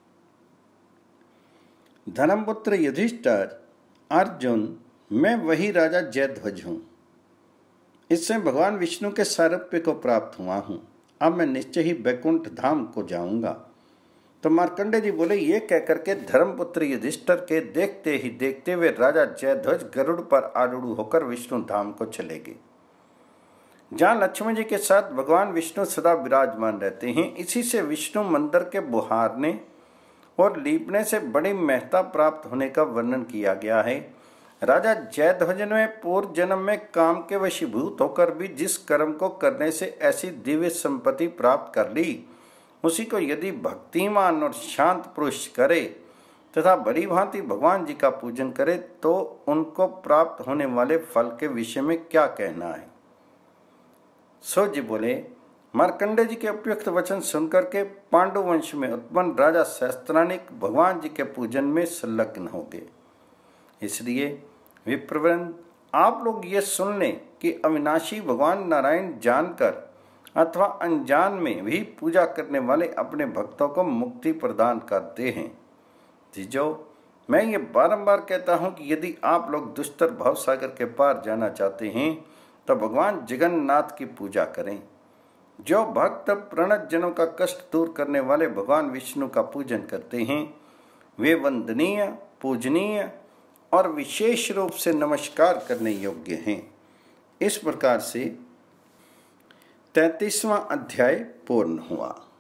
धर्मपुत्र युधिष्ठिर, अर्जुन, मैं वही राजा जयध्वज हूँ। इससे भगवान विष्णु के सारूप्य को प्राप्त हुआ हूँ। अब मैं निश्चय ही बैकुंठ धाम को जाऊंगा। तो मार्कंडे जी बोले, ये कहकर के धर्मपुत्र युधिष्ठिर के देखते ही देखते वे राजा जयध्वज गरुड़ पर आरूढ़ होकर विष्णु धाम को चले गए, जहाँ लक्ष्मण जी के साथ भगवान विष्णु सदा विराजमान रहते हैं। इसी से विष्णु मंदिर के बुहारने और लीपने से बड़ी महत्ता प्राप्त होने का वर्णन किया गया है। राजा जयध्वज ने पूर्व जन्म में काम के वशीभूत होकर भी जिस कर्म को करने से ऐसी दिव्य संपत्ति प्राप्त कर ली, उसी को यदि भक्तिमान और शांत पुरुष करे तथा भली भांति भगवान जी का पूजन करे, तो उनको प्राप्त होने वाले फल के विषय में क्या कहना है। सो जी बोले, मार्कंडे जी के उपयुक्त वचन सुनकर के पांडु वंश में उत्पन्न राजा सहस्त्रानिक भगवान जी के पूजन में संलग्न हो गए। इसलिए विप्रवृंद, आप लोग ये सुन लें कि अविनाशी भगवान नारायण जानकर अथवा अनजान में भी पूजा करने वाले अपने भक्तों को मुक्ति प्रदान करते हैं। तीजो, मैं ये बारंबार कहता हूँ कि यदि आप लोग दुष्टर भवसागर के पार जाना चाहते हैं तो भगवान जगन्नाथ की पूजा करें। जो भक्त प्रणत जनों का कष्ट दूर करने वाले भगवान विष्णु का पूजन करते हैं, वे वंदनीय, पूजनीय और विशेष रूप से नमस्कार करने योग्य हैं। इस प्रकार से तैंतीसवां अध्याय पूर्ण हुआ।